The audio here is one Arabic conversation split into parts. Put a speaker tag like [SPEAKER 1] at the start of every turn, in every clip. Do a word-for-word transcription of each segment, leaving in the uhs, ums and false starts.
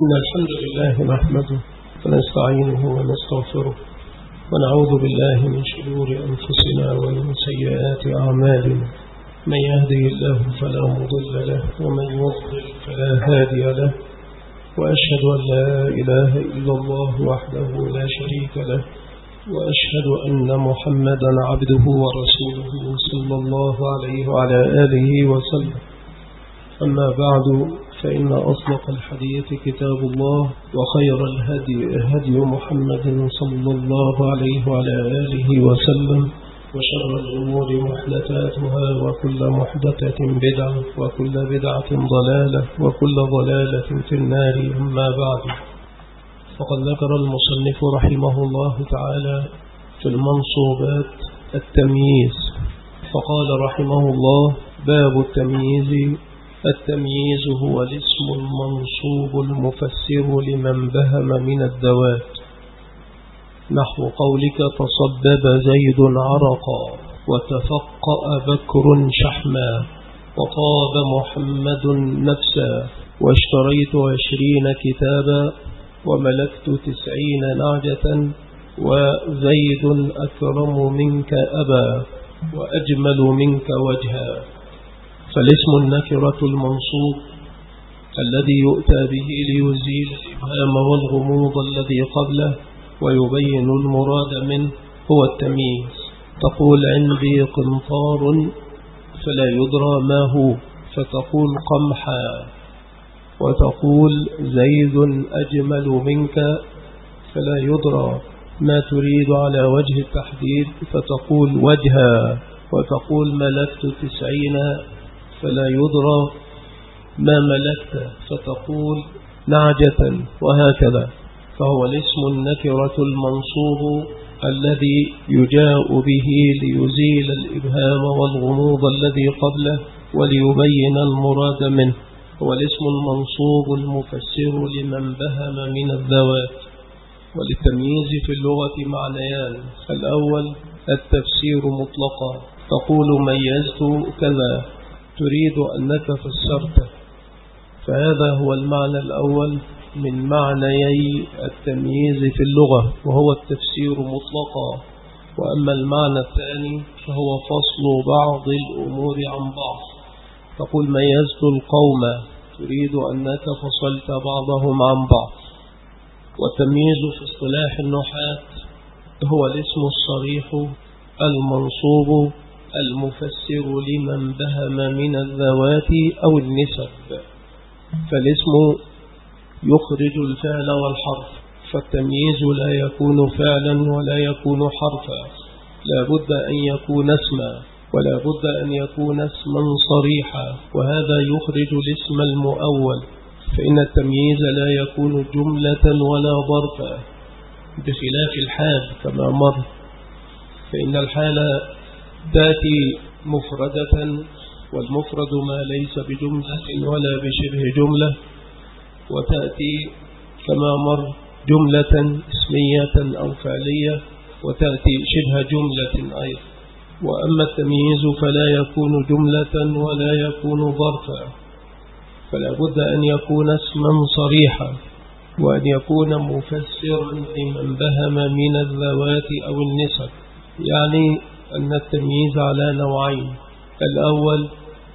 [SPEAKER 1] إن الحمد لله نحمده ونستعينه ونستغفره ونعوذ بالله من شرور أنفسنا ومن سيئات أعمالنا. من يهده الله فلا مضل له ومن يضلل فلا هادي له، وأشهد أن لا إله إلا الله وحده لا شريك له، وأشهد أن محمدا عبده ورسوله صلى الله عليه وعلى آله وسلم. أما بعد، فإن أصدق الحديث كتاب الله، وخير الهدي هدي محمد صلى الله عليه وعلى آله وسلم، وشر الأمور محدثاتها، وكل محدثة بدعة، وكل بدعة ضلالة، وكل ضلالة في النار. أما بعد، فقد ذكر المصنف رحمه الله تعالى في المنصوبات التمييز، فقال رحمه الله: باب التمييز. التمييز هو الاسم المنصوب المفسر لمن بهم من الذوات، نحو قولك: تصبب زيد عرقا، وتفقأ بكر شحما، وطاب محمد نفسا، واشتريت عشرين كتابا، وملكت تسعين نعجة، وزيد أكرم منك أبا، وأجمل منك وجها. فالاسم النكرة المنصوب الذي يؤتى به ليزيل الإبهام والغموض الذي قبله ويبين المراد منه هو التمييز. تقول: عندي قنطار، فلا يدرى ما هو، فتقول قمحا. وتقول: زيد أجمل منك، فلا يدرى ما تريد على وجه التحديد، فتقول وجها. وتقول: ملكت تسعين، فلا يدرى ما ملكت، فتقول نعجة، وهكذا. فهو الاسم النكرة المنصوب الذي يجاء به ليزيل الإبهام والغموض الذي قبله وليبين المراد منه. هو الاسم المنصوب المفسر لمن بهم من الذوات. وللتمييز في اللغة معنيان: الأول التفسير مطلقا، تقول ميزت كذا، تريد أنك فسرته، فهذا هو المعنى الأول من معنيي التمييز في اللغة، وهو التفسير مطلقا. وأما المعنى الثاني فهو فصل بعض الأمور عن بعض، تقول ميزت القوم، تريد أنك فصلت بعضهم عن بعض. والتمييز في اصطلاح النحاة هو الاسم الصريح المنصوب المفسر لمن بهم من الذوات أو النسب. فالاسم يخرج الفعل والحرف، فالتمييز لا يكون فعلا ولا يكون حرفا، لا بد أن يكون اسما، ولا بد أن يكون اسما صريحا، وهذا يخرج الاسم المؤول. فإن التمييز لا يكون جملة ولا ظرفا، بخلاف الحال كما مر، فإن الحال تأتي مفردة، والمفرد ما ليس بجملة ولا بشبه جملة، وتأتي كما مر جملة اسمية أو فعلية، وتأتي شبه جملة أيضا. وأما التمييز فلا يكون جملة ولا يكون ظرفا، فلا بد أن يكون اسما صريحا، وأن يكون مفسرا لمن بهم من الذوات أو النسب. يعني أن التمييز على نوعين: الأول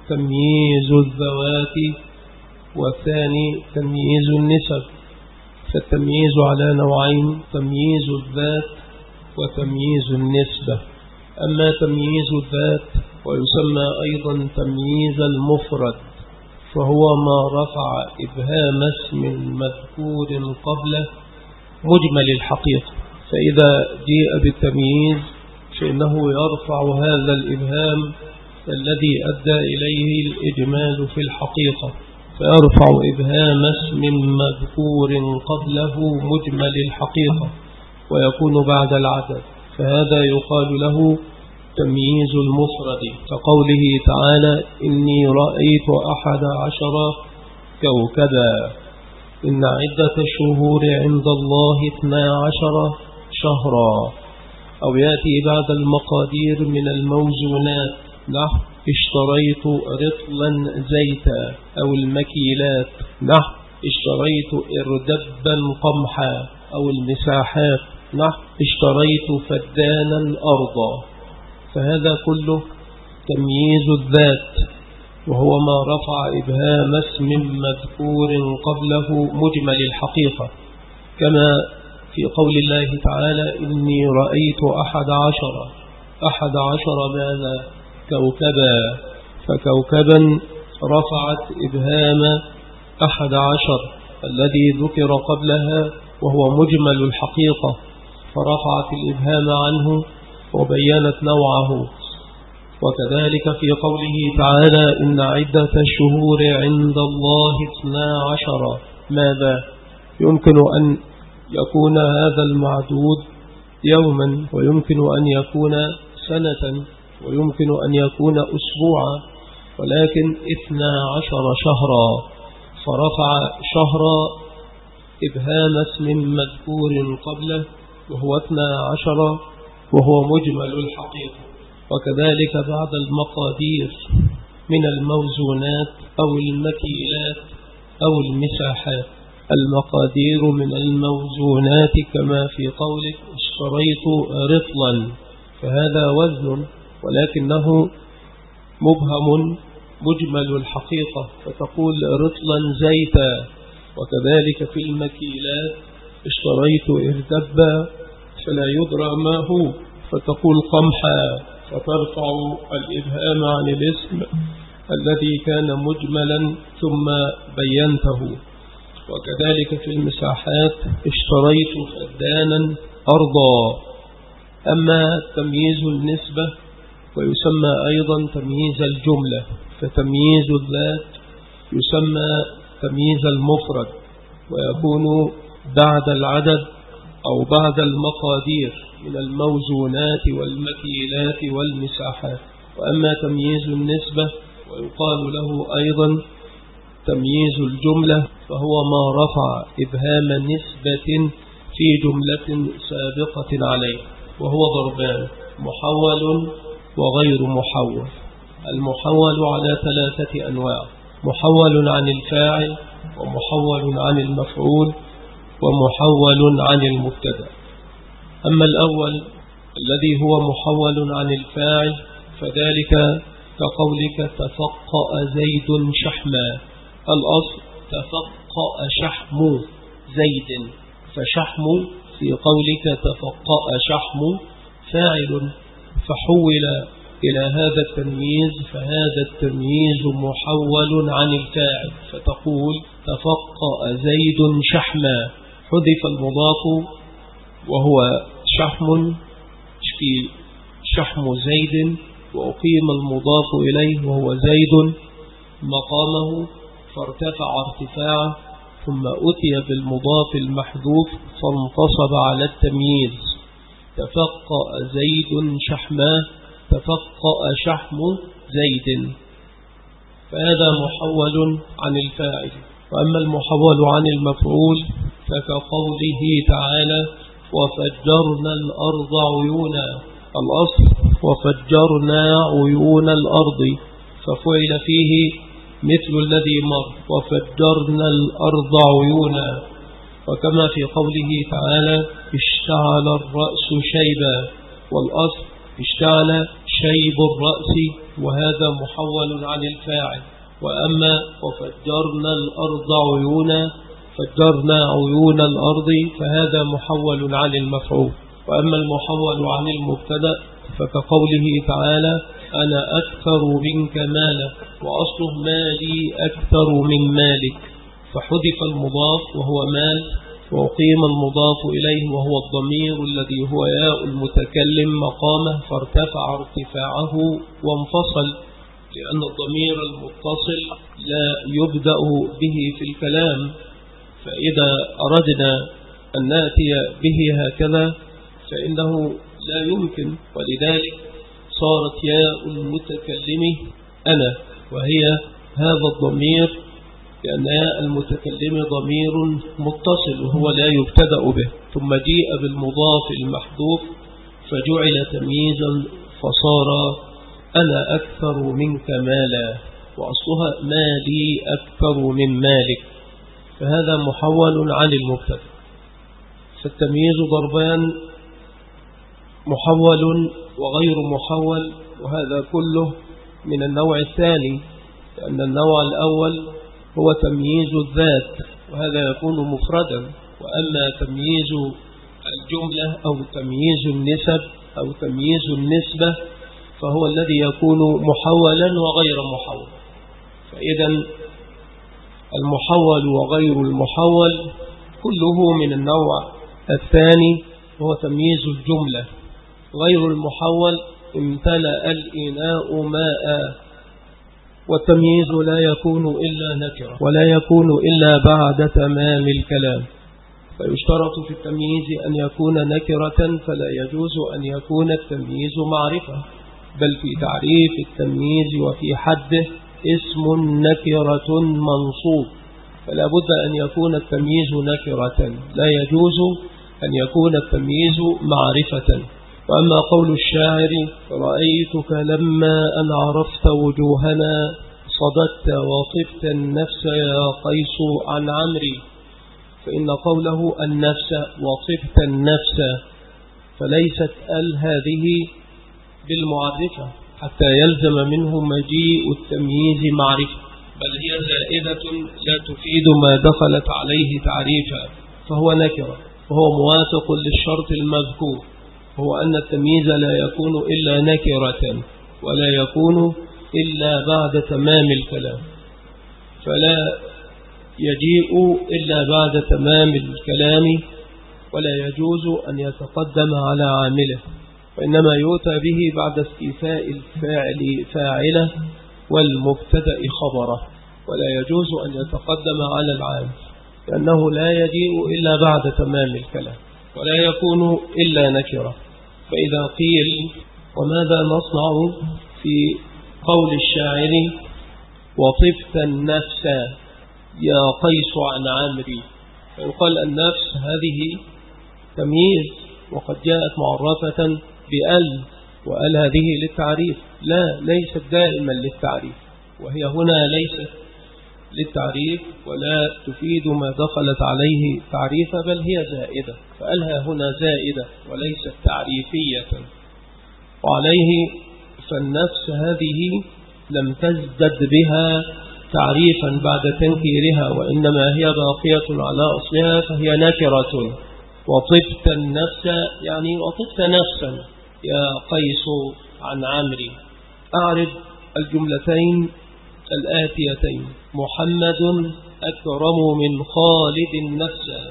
[SPEAKER 1] تمييز الذوات، والثاني تمييز النسب. فالتمييز على نوعين: تمييز الذات وتمييز النسبة. أما تمييز الذات ويسمى أيضا تمييز المفرد، فهو ما رفع إبهام اسم مذكور قبله مجمل الحقيقة، فإذا جيء بالتمييز فإنه يرفع هذا الإبهام الذي أدى إليه الإجمال في الحقيقة، فيرفع إبهام اسم مذكور قبله مجمل الحقيقة ويكون بعد العدد، فهذا يقال له تمييز المفرد، كقوله تعالى: إني رأيت أحد عشر كوكبا، إن عدة الشهور عند الله اثنا عشر شهرا. أو يأتي بعد المقادير من الموزونات، نحو اشتريت رطلا زيتا، أو المكيلات، نحو اشتريت إردبا قمحا، أو المساحات نحو اشتريت فدانا أرضا. فهذا كله تمييز الذات، وهو ما رفع إبهام اسم مذكور قبله مجمل الحقيقة، كما في قول الله تعالى إني رأيت أحد عشر أحد عشر ماذا كوكبا، فكوكبا رفعت إبهام أحد عشر الذي ذكر قبلها وهو مجمل الحقيقة، فرفعت الإبهام عنه وبينت نوعه. وكذلك في قوله تعالى إن عدة الشهور عند الله اثنا عشر ماذا، يمكن أن يكون هذا المعدود يوما، ويمكن أن يكون سنة، ويمكن أن يكون أسبوعا، ولكن اثنا عشر شهرا، فرفع شهرا إبهام اسم مذكور قبله وهو اثنا عشر وهو مجمل الحقيقة. وكذلك بعد المقادير من الموزونات أو المكيلات أو المساحات. المقادير من الموزونات كما في قولك اشتريت رطلا، فهذا وزن ولكنه مبهم مجمل الحقيقة، فتقول رطلا زيتا. وكذلك في المكيلات اشتريت إردبا فلا يدرى ما هو، فتقول قمحا، فترفع الإبهام عن الاسم الذي كان مجملا ثم بينته. وكذلك في المساحات اشتريت فدانا أرضا. أما تمييز النسبة ويسمى أيضا تمييز الجملة، فتمييز الذات يسمى تمييز المفرد، ويكون بعد العدد أو بعد المقادير من الموزونات والمكيلات والمساحات. وأما تمييز النسبة ويقال له أيضا تمييز الجملة، فهو ما رفع إبهام نسبة في جملة سابقة عليه، وهو ضربان: محول وغير محول. المحول على ثلاثة أنواع: محول عن الفاعل، ومحول عن المفعول، ومحول عن المبتدأ. أما الأول الذي هو محول عن الفاعل فذلك كقولك تفقأ زيد شحما. الأصل تفقأ شحم زيد، فشحم في قولك تفقأ شحم فاعل، فحول إلى هذا التمييز، فهذا التمييز محول عن الفاعل، فتقول تفقأ زيد شحما، حذف المضاف وهو شحم في شحم زيد، وأقيم المضاف إليه وهو زيد مقامه، فارتفع ارتفاعه، ثم أتي بالمضاف المحذوف فانتصب على التمييز. تفقأ زيد شحما، تفقأ شحم زيد، فهذا محول عن الفاعل. وأما المحول عن المفعول فكقوله تعالى وفجرنا الأرض عيونا. الأصل وفجرنا عيون الأرض، ففعل فيه مثل الذي مر، وفجرنا الأرض عيونا. وكما في قوله تعالى اشتعل الرأس شيبا، والأصل اشتعل شيب الرأس، وهذا محول عن الفاعل. وأما وفجرنا الأرض عيونا، فجرنا عيون الأرض، فهذا محول عن المفعول. وأما المحول عن المبتدأ فكقوله تعالى أنا أكثر منك مالا، وأصله مالي أكثر من مالك، فحذف المضاف وهو مال، وأقيم المضاف إليه وهو الضمير الذي هو ياء المتكلم مقامه، فارتفع ارتفاعه وانفصل، لأن الضمير المتصل لا يبدأ به في الكلام، فإذا أردنا أن نأتي به هكذا فإنه لا يمكن، ولذلك صارت ياء المتكلم أنا، وهي هذا الضمير، لأن ياء المتكلم ضمير متصل وهو لا يبتدأ به، ثم جيء بالمضاف المحذوف فجعل تمييزا فصار أنا أكثر منك مالا، وأصلها مالي أكثر من مالك. فهذا محول عن المبتدأ. فالتمييز ضربان: محول وغير محول، وهذا كله من النوع الثاني، لأن النوع الأول هو تمييز الذات، وهذا يكون مفردا. وأما تمييز الجملة أو تمييز النسب أو تمييز النسبة فهو الذي يكون محولا وغير محول. فإذا المحول وغير المحول كله من النوع الثاني، هو تمييز الجملة. غير المحول: امتلأ الإناء ماء. والتمييز لا يكون إلا نكرة، ولا يكون إلا بعد تمام الكلام. فيشترط في التمييز أن يكون نكرة، فلا يجوز أن يكون التمييز معرفة، بل في تعريف التمييز وفي حده اسم نكرة منصوب، فلا بد أن يكون التمييز نكرة، لا يجوز أن يكون التمييز معرفة. وأما قول الشاعر: رأيتك لما أن عرفت وجوهنا صددت وطفت النفس يا قيس عن عمري، فإن قوله النفس وطفت النفس فليست ال هذه بالمعرفة حتى يلزم منه مجيء التمييز معرفة، بل هي زائدة لا تفيد ما دخلت عليه تعريفا، فهو نكرة، وهو موافق للشرط المذكور، هو أن التمييز لا يكون إلا نكرة، ولا يكون إلا بعد تمام الكلام، فلا يجيء إلا بعد تمام الكلام، ولا يجوز أن يتقدم على عامله، وإنما يؤتى به بعد استيفاء الفاعل فاعله والمبتدأ خبره، ولا يجوز أن يتقدم على العامل، لأنه لا يجيء إلا بعد تمام الكلام، ولا يكون إلا نكرة. فإذا قيل: وماذا نصنع في قول الشاعر وطفت النفس يا قيس عن عمري؟ فيقال النفس هذه تمييز، وقد جاءت معرفة بأل، وأل هذه للتعريف، لا ليست دائما للتعريف، وهي هنا ليست للتعريف ولا تفيد ما دخلت عليه تعريفا، بل هي زائدة، فألها هنا زائدة وليست تعريفية. وعليه فالنفس هذه لم تزدد بها تعريفا بعد تنكيرها، وإنما هي باقية على أصلها، فهي نكرة. وطفت النفس يعني وطفت نفسا يا قيس عن عمري. أعرض الجملتين الآتيتين: محمد أكرم من خالد نفسا.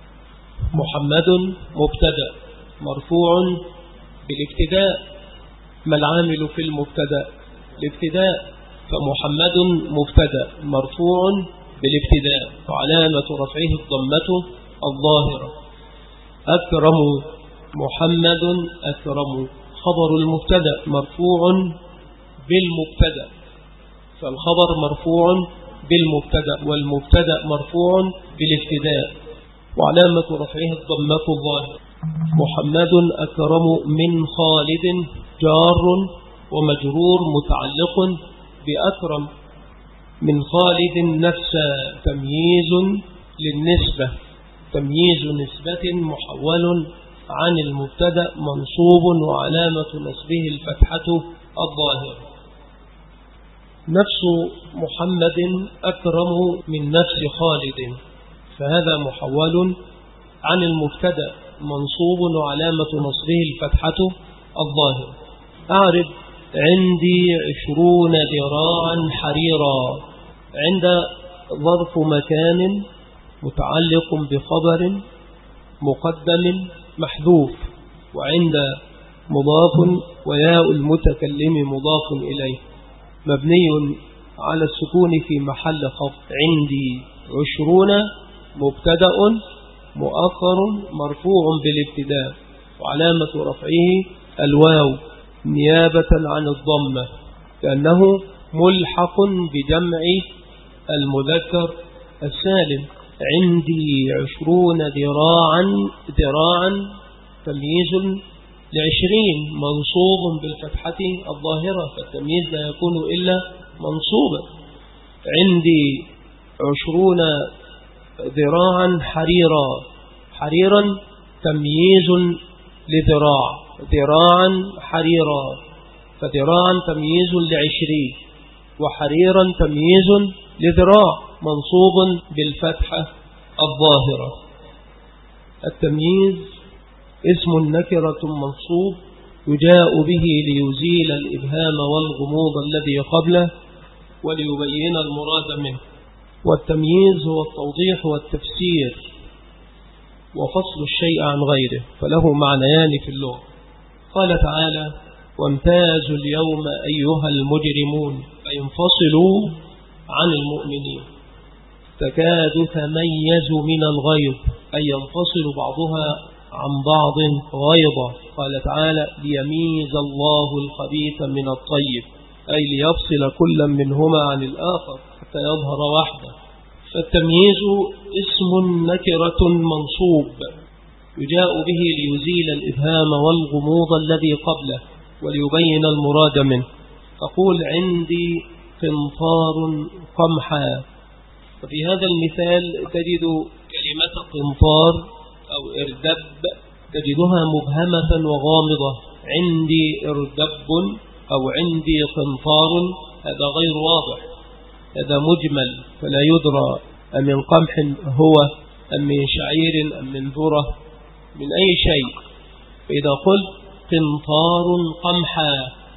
[SPEAKER 1] محمد مبتدأ مرفوع بالابتداء، ما العامل في المبتدأ؟ الابتداء، فمحمد مبتدأ مرفوع بالابتداء، وعلامة رفعه الضمة الظاهرة. أكرم محمد أكرم خبر المبتدأ مرفوع بالمبتدأ، فالخبر مرفوع بالمبتدأ، والمبتدأ مرفوع بالابتداء، وعلامة رفعه الضمة الظاهرة. محمد أكرم من خالد جار ومجرور متعلق بأكرم. من خالد نفس تمييز للنسبة، تمييز نسبة محول عن المبتدأ منصوب، وعلامة نصبه الفتحة الظاهرة. نفس محمد أكرم من نفس خالد، فهذا محول عن المبتدأ منصوب، وعلامة نصبه الفتحة الظاهرة. أعرض عندي عشرون ذراعا حريرا. عند ظرف مكان متعلق بخبر مقدم محذوف، وعند مضاف وياء المتكلم مضاف إليه مبني على السكون في محل خفض. عندي عشرون مبتدأ مؤخر مرفوع بالابتداء، وعلامة رفعه الواو نيابة عن الضمة، لأنه ملحق بجمع المذكر السالم. عندي عشرون ذراعا، ذراعا تمييز لعشرين منصوب بالفتحة الظاهرة، فالتمييز لا يكون إلا منصوبا. عندي عشرون ذراعا حريرا. حريرا تمييز لذراع، ذراعا حريرا، فذراعا تمييز لعشرين، وحريرا تمييز لذراع منصوب بالفتحة الظاهرة. التمييز اسم نكرة منصوب يجاء به ليزيل الإبهام والغموض الذي قبله وليبين المراد منه. والتمييز هو التوضيح والتفسير وفصل الشيء عن غيره، فله معنيان في اللغة. قال تعالى: وامتازوا اليوم أيها المجرمون، أي انفصلوا عن المؤمنين. تكاد تميز من الغيظ، أي ينفصل بعضها عن بعض غيظا. قال تعالى: ليميز الله الخبيث من الطيب، أي ليفصل كل منهما عن الآخر حتى يظهر وحده. فالتمييز اسم نكرة منصوب يجاء به ليزيل الإبهام والغموض الذي قبله وليبين المراد منه. تقول: عندي قنطار قمحا. وفي هذا المثال تجد كلمة قنطار أو إردب تجدها مبهمة وغامضة. عندي إردب أو عندي قنطار، هذا غير واضح، هذا مجمل، فلا يدرى أمن قمح هو أم من شعير أم من ذرة من أي شيء. فإذا قلت قنطار قمحا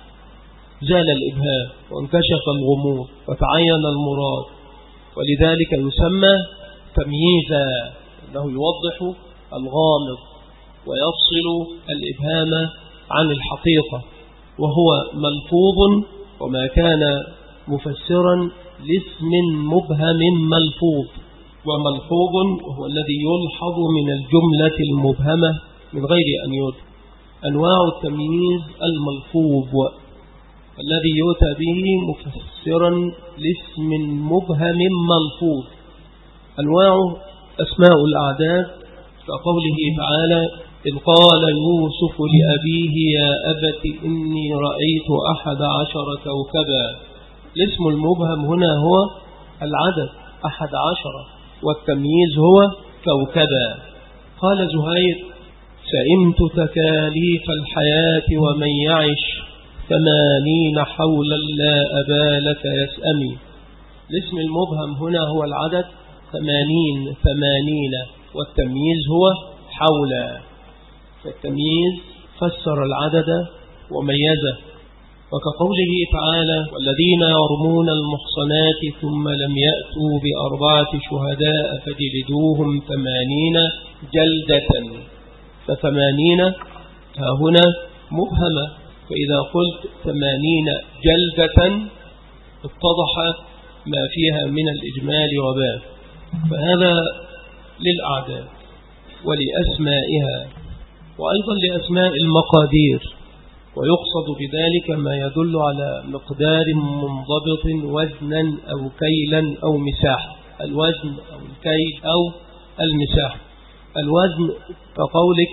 [SPEAKER 1] زال الإبهام وانكشف الغموض وتعين المراد، ولذلك يسمى تمييزا، أنه يوضح الغامض ويفصل الإبهام عن الحقيقة، وهو ملفوظ وما كان مفسرا لاسم مبهم ملفوظ. وملفوظ وهو الذي يلحظ من الجملة المبهمة من غير أن يدرك. أنواع التمييز الملفوظ الذي يؤتى به مفسرا لاسم مبهم ملفوظ. أنواع أسماء الأعداد كقوله تعالى: إذ قال يوسف لأبيه يا أبت إني رأيت أحد عشر كوكبا. الاسم المبهم هنا هو العدد أحد عشر، والتمييز هو كوكبا. قال زهير: سئمت تكاليف الحياة ومن يعش ثمانين حولا لا أبا لك يسأمي. الاسم المبهم هنا هو العدد ثمانين، ثمانين، والتمييز هو حولا. فالتمييز فسر العدد وميزه، وكقوله تعالى: والذين يرمون المحصنات ثم لم يأتوا بأربعة شهداء فجلدوهم ثمانين جلدة. فثمانين ها هنا مبهمة، فإذا قلت ثمانين جلدة اتضح ما فيها من الإجمال وباب. فهذا للأعداد ولأسمائها، وأيضا لأسماء المقادير، ويقصد بذلك ما يدل على مقدار منضبط وزنا أو كيلا أو مساحة. الوزن أو الكيل أو المساحة. الوزن كقولك: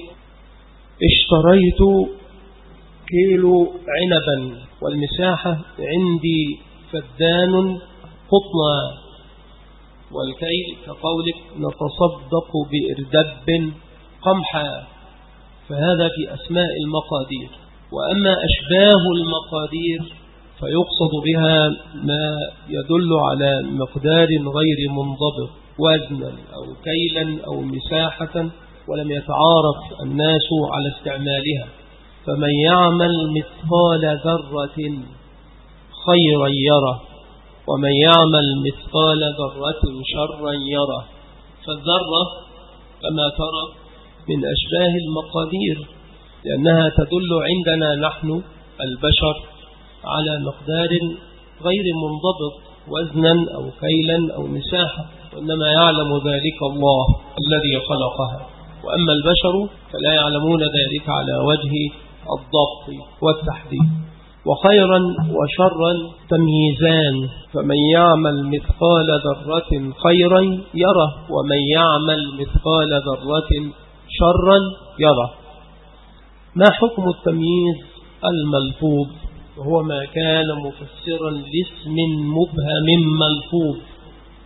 [SPEAKER 1] اشتريت كيلو عنبا. والمساحة: عندي فدان قطنا. والكيل كقولك: نتصدق بإردب قمحا. فهذا في أسماء المقادير. وأما أشباه المقادير فيقصد بها ما يدل على مقدار غير منضبط وزنا أو كيلا أو مساحة ولم يتعارف الناس على استعمالها. فمن يعمل مثقال ذرة خيرا يره، ومن يعمل مثقال ذرة شرا يره. فالذرة كما ترى من أشباه المقادير، لأنها تدل عندنا نحن البشر على مقدار غير منضبط وزنا أو كيلا أو مساحة، وإنما يعلم ذلك الله الذي خلقها. وأما البشر فلا يعلمون ذلك على وجه الضبط والتحديد. وخيرا وشرا تمييزان، فمن يعمل مثقال ذرة خيرا يره، ومن يعمل مثقال ذرة شرا يره. ما حكم التمييز الملفوظ؟ وهو ما كان مفسرا لاسم مبهم ملفوظ.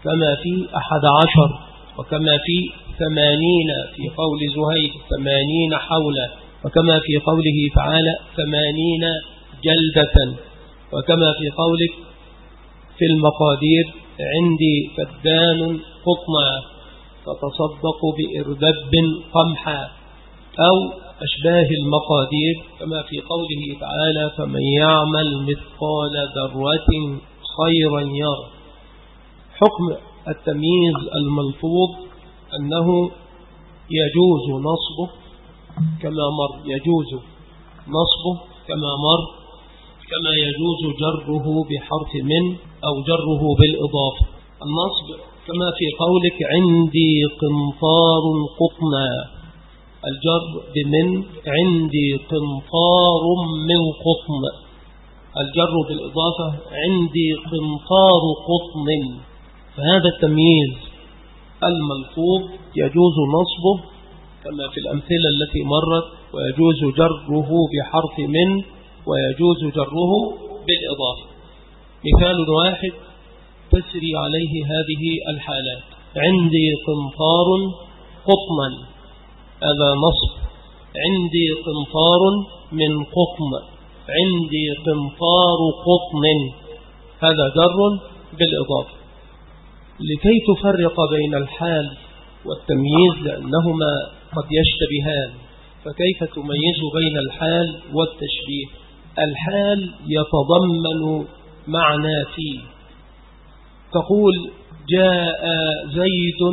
[SPEAKER 1] كما في أحد عشر، وكما في ثمانين في قول زهير ثمانين حولا، وكما في قوله تعالى ثمانين جلدة، وكما في قولك في المقادير عندي فدان قطنا فتصدق بإردب قمحا، أو أشباه المقادير كما في قوله تعالى فمن يعمل مثقال ذرة خيرا يره. حكم التمييز الملفوظ أنه يجوز نصبه كما مر، يجوز نصبه كما مر، كما يجوز جره بحرف من أو جره بالإضافة. النصب كما في قولك عندي قنطار قطنا، الجر بمن عندي قنطار من قطن، الجر بالإضافة عندي قنطار قطن. فهذا التمييز الملفوظ يجوز نصبه كما في الأمثلة التي مرت، ويجوز جره بحرف من، ويجوز جره بالإضافة. مثال واحد تسري عليه هذه الحالات: عندي قنطار قطنا، هذا نصب. عندي قنطار من قطن، عندي قنطار قطن، هذا جر بالإضافة. لكي تفرق بين الحال والتمييز لأنهما قد يشتبهان، فكيف تميز بين الحال والتشبيه؟ الحال يتضمن معنى فيه، تقول جاء زيد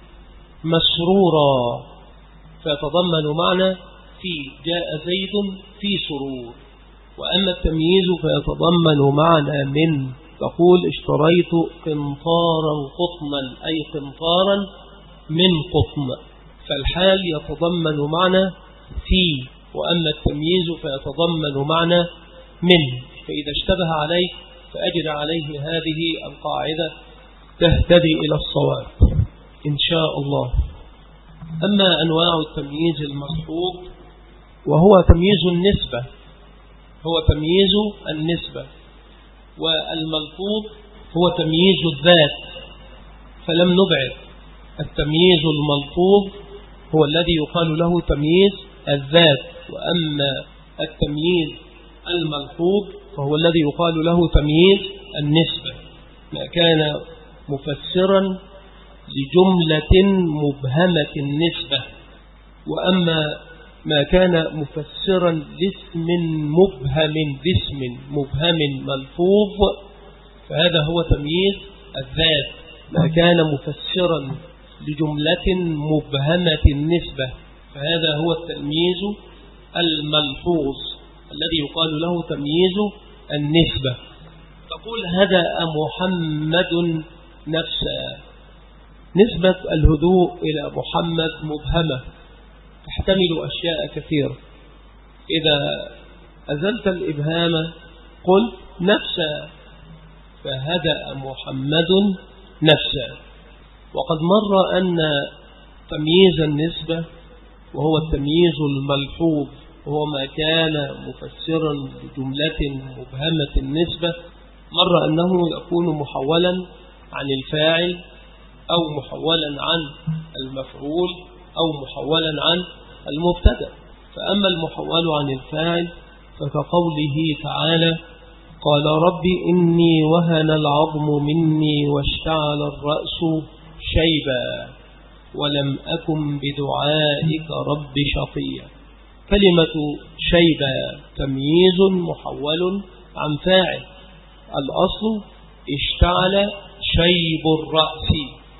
[SPEAKER 1] مسرورا، فيتضمن معنى في جاء زيد في سرور. وأما التمييز فيتضمن معنى من، تقول اشتريت قنطارا قطنا، أي قنطارا من قطن. فالحال يتضمن معنى في، وأما التمييز فيتضمن معنى من. فإذا اشتبه عليك فأجر عليه هذه القاعدة تهتدي إلى الصواب إن شاء الله. أما أنواع التمييز الملفوظ وهو تمييز النسبة، هو تمييز النسبة، والملفوظ هو تمييز الذات، فلم نبعد. التمييز الملفوظ هو الذي يقال له تمييز الذات، وأما التمييز الملفوظ فهو الذي يقال له تمييز النسبة، ما كان مفسرا لجملة مبهمة النسبة. وأما ما كان مفسرا لاسم مبهم باسم مبهم ملفوظ فهذا هو تمييز الذات، ما كان مفسرا لجملة مبهمة النسبة فهذا هو التمييز الملفوظ الذي يقال له تمييز النسبة. تقول هدأ محمد نفسه، نسبة الهدوء إلى محمد مبهمة تحتمل أشياء كثيرة. إذا أزلت الإبهام قل نفسه، فهدأ محمد نفسه. وقد مر أن تمييز النسبة وهو التمييز الملفوظ وهو ما كان مفسرا لجملة مبهمة النسبة، مر أنه يكون محولا عن الفاعل أو محولا عن المفعول أو محولا عن المبتدأ. فأما المحول عن الفاعل فكقوله تعالى قال رب إني وهن العظم مني واشتعل الرأس شيبا ولم أكن بدعائك رب شقيا. كلمة شيبا تمييز محول عن فاعل، الأصل اشتعل شيب الرأس،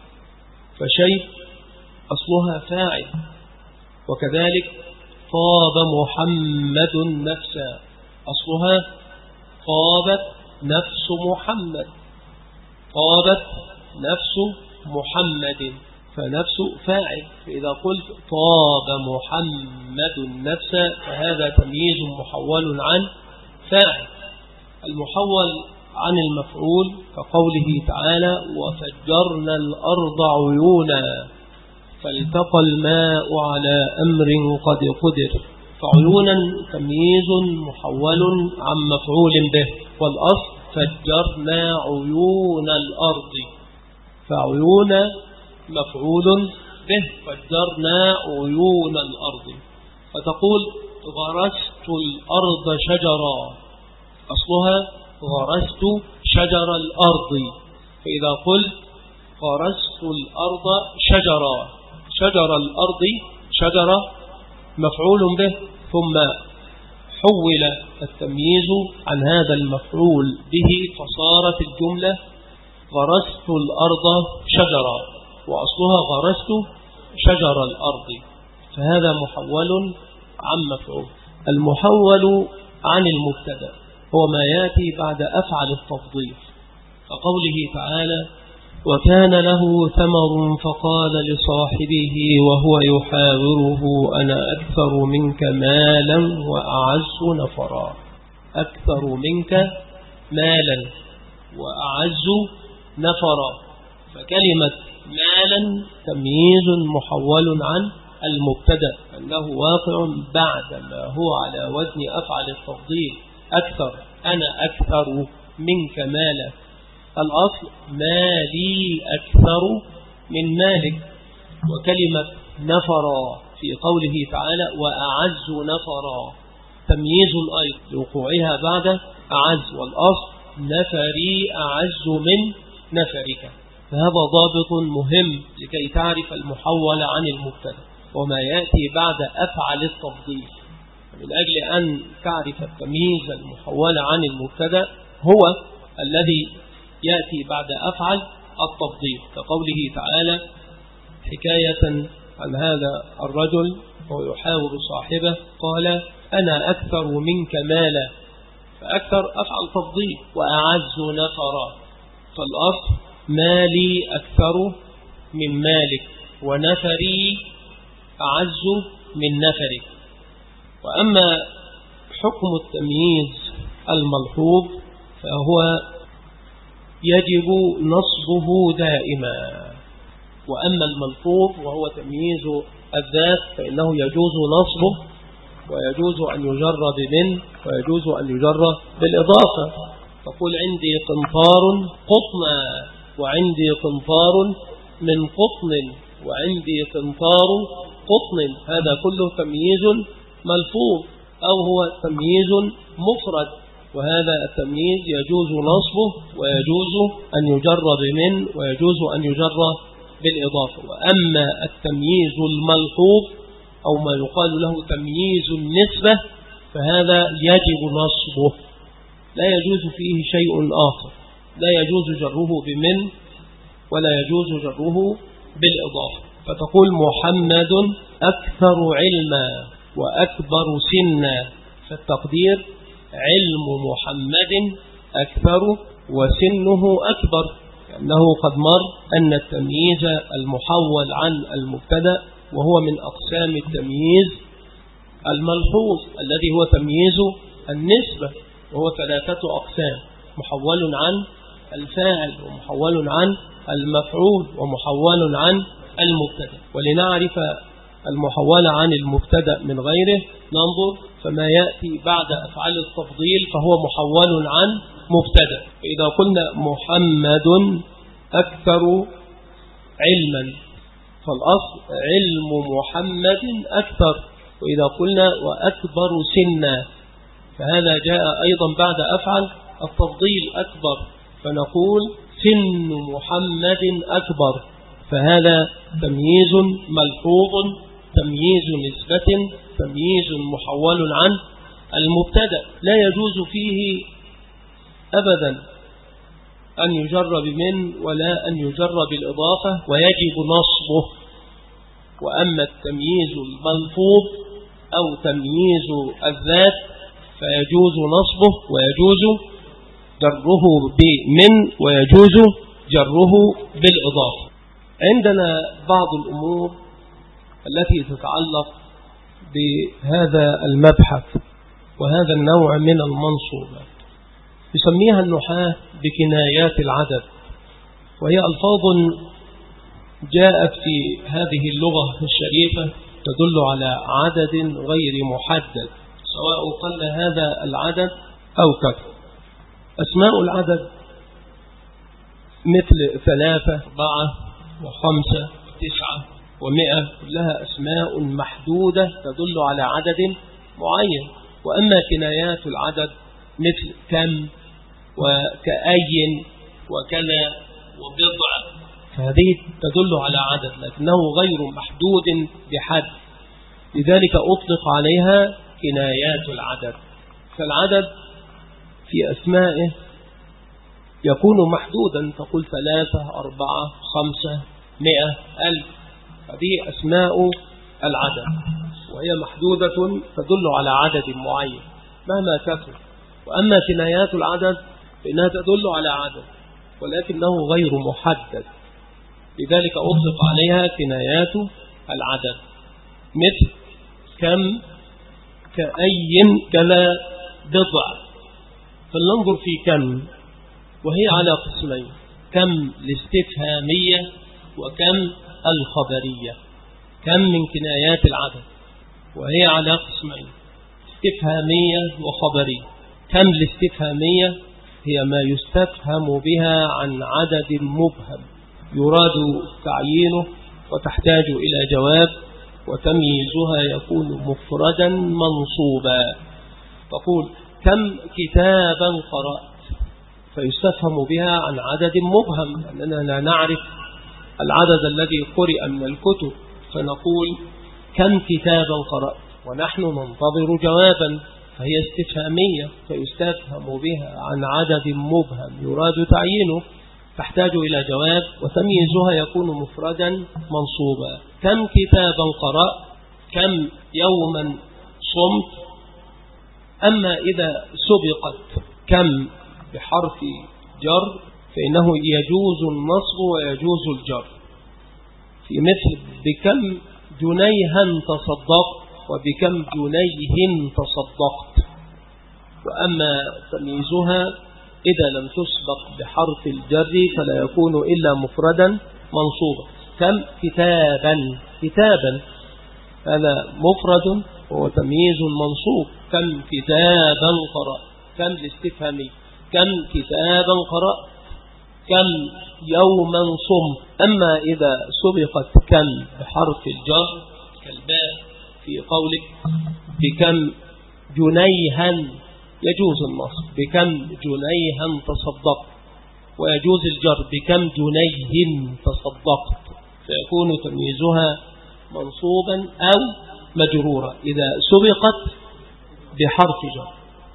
[SPEAKER 1] فشيب أصلها فاعل. وكذلك طاب محمد نفسا، أصلها طابت نفس محمد، طابت نفس محمد، فنفس فاعل. فإذا قلت طاب محمد نفسا فهذا تمييز محول عن فاعل. المحول عن المفعول كقوله تعالى وفجرنا الأرض عيونا فالتقى الماء على أمر قد قدر، فعيونا تمييز محول عن مفعول به، والأصل فجرنا عيون الأرض، فعيون مفعول به، فجرنا عيون الأرض. فتقول غرست الأرض شجرا، أصلها غرست شجر الأرض. فإذا قلت غرست الأرض شجرا، شجر الأرض شجرة مفعول به، ثم حول التمييز عن هذا المفعول به فصارت الجملة غرست الأرض شجرا، وأصلها غرست شجر الأرض، فهذا محول عن مفعول. المحول عن المبتدأ هو ما يأتي بعد أفعل التفضيل، كقوله تعالى وكان له ثمر فقال لصاحبه وهو يحاوره أنا أكثر منك مالا وأعز نفرا. أكثر منك مالا وأعز نفرا، فكلمة مالا تمييز محول عن المبتدأ أنه واقع بعد ما هو على وزن أفعل التفضيل. أكثر، أنا أكثر منك مالا، الأصل مالي أكثر من مالك. وكلمة نفرا في قوله تعالى وأعز نفرا تمييز أيضا لوقوعها بعد أعز، والأصل نفري أعز من نفرك. فهذا ضابط مهم لكي تعرف المحول عن المبتدأ وما يأتي بعد أفعل التفضيل. من أجل أن تعرف التمييز المحول عن المبتدأ هو الذي يأتي بعد أفعل التفضيل، كقوله تعالى حكاية عن هذا الرجل ويحاور صاحبه قال أنا أكثر منك مالا، فأكثر أفعل تفضيل، وأعز نفرا، فالأصل مالي أكثر من مالك ونفري أعز من نفرك. وأما حكم التمييز الملحوظ فهو يجب نصبه دائما، وأما الملحوظ وهو تمييز الذات فإنه يجوز نصبه ويجوز أن يجر بمن ويجوز أن يجر بالإضافة. تقول عندي قنطار قطنا، وعندي قنطار من قطن، وعندي قنطار قطن، هذا كله تمييز ملفوظ أو هو تمييز مفرد، وهذا التمييز يجوز نصبه ويجوز أن يجر بمن ويجوز أن يجر بالإضافة. وأما التمييز الملحوظ أو ما يقال له تمييز النسبة فهذا يجب نصبه، لا يجوز فيه شيء آخر، لا يجوز جره بمن ولا يجوز جره بالإضافة. فتقول محمد أكثر علما وأكبر سنا، فالتقدير علم محمد أكثر وسنه أكبر، لأنه قد مر أن التمييز المحول عن المبتدأ وهو من أقسام التمييز الملحوظ الذي هو تمييز النسبة، وهو ثلاثة أقسام: محول عن الفاعل، ومحول عن المفعول، ومحول عن المبتدأ. ولنعرف المحول عن المبتدأ من غيره ننظر فما يأتي بعد أفعال التفضيل فهو محول عن مبتدأ. فإذا قلنا محمد أكثر علما فالأصل علم محمد أكثر، وإذا قلنا وأكبر سنا فهذا جاء أيضا بعد أفعل التفضيل أكبر، فنقول سن محمد أكبر، فهذا تمييز ملحوظ، تمييز نسبة، تمييز محول عن المبتدأ، لا يجوز فيه أبدا أن يجر بمن ولا أن يجر بالإضافة ويجب نصبه. وأما التمييز الملفوظ أو تمييز الذات فيجوز نصبه ويجوز جره بمن ويجوز جره بالإضافة. عندنا بعض الأمور التي تتعلق بهذا المبحث وهذا النوع من المنصوبات يسميها النحاة بكنايات العدد، وهي ألفاظ جاءت في هذه اللغة الشريفة تدل على عدد غير محدد، سواء قل هذا العدد أو كثر. أسماء العدد مثل ثلاثة أربعة وخمسة وتسعة ومئة، كلها أسماء محدودة تدل على عدد معين. وأما كنايات العدد مثل كم وكأي وكذا وبضع فهذه تدل على عدد لكنه غير محدود بحد، لذلك أطلق عليها كنايات العدد. فالعدد في أسمائه يكون محدودا، تقول ثلاثة أربعة خمسة مئة ألف، هذه أسماء العدد وهي محدودة تدل على عدد معين مهما كثر. وأما كنايات العدد فإنها تدل على عدد ولكنه غير محدد، لذلك أطلق عليها كنايات العدد مثل كم كأي كذا بضع. فلننظر في كم، وهي على قسمين: كم الاستفهامية وكم الخبرية. كم من كنايات العدد وهي على قسمين: استفهامية وخبرية. كم الاستفهامية هي ما يستفهم بها عن عدد مبهم يراد تعيينه وتحتاج إلى جواب، وتمييزها يكون مفردا منصوبا. تقول كم كتابا قرأت، فيستفهم بها عن عدد مبهم لأننا لا نعرف العدد الذي قرئ من الكتب، فنقول كم كتابا قرأت ونحن ننتظر جوابا، فهي استفهامية فيستفهم بها عن عدد مبهم يراد تعيينه، تحتاج إلى جواب، وتمييزها يكون مفردا منصوبا. كم كتابا قرأت، كم يوما صمت. أما إذا سبقت كم بحرف جر فإنه يجوز النصب ويجوز الجر، في مثل بكم جنيها تصدقت وبكم جنيه تصدقت. وأما تمييزها إذا لم تسبق بحرف الجر فلا يكون إلا مفردا منصوبا. كم كتابا، كتابا هذا مفرد وهو تمييز منصوب. كم كتابا قرأ، كم الاستفهامي، كم كتابا قرأ، كم يوما صم. أما إذا سبقت كم بحرف الجر كالباء في قولك بكم جنيها يجوز النصب، بكم جنيها تصدقت، ويجوز الجر بكم جنيه تصدقت، فيكون تمييزها منصوبا أو مجرورا إذا سبقت بحرف جر،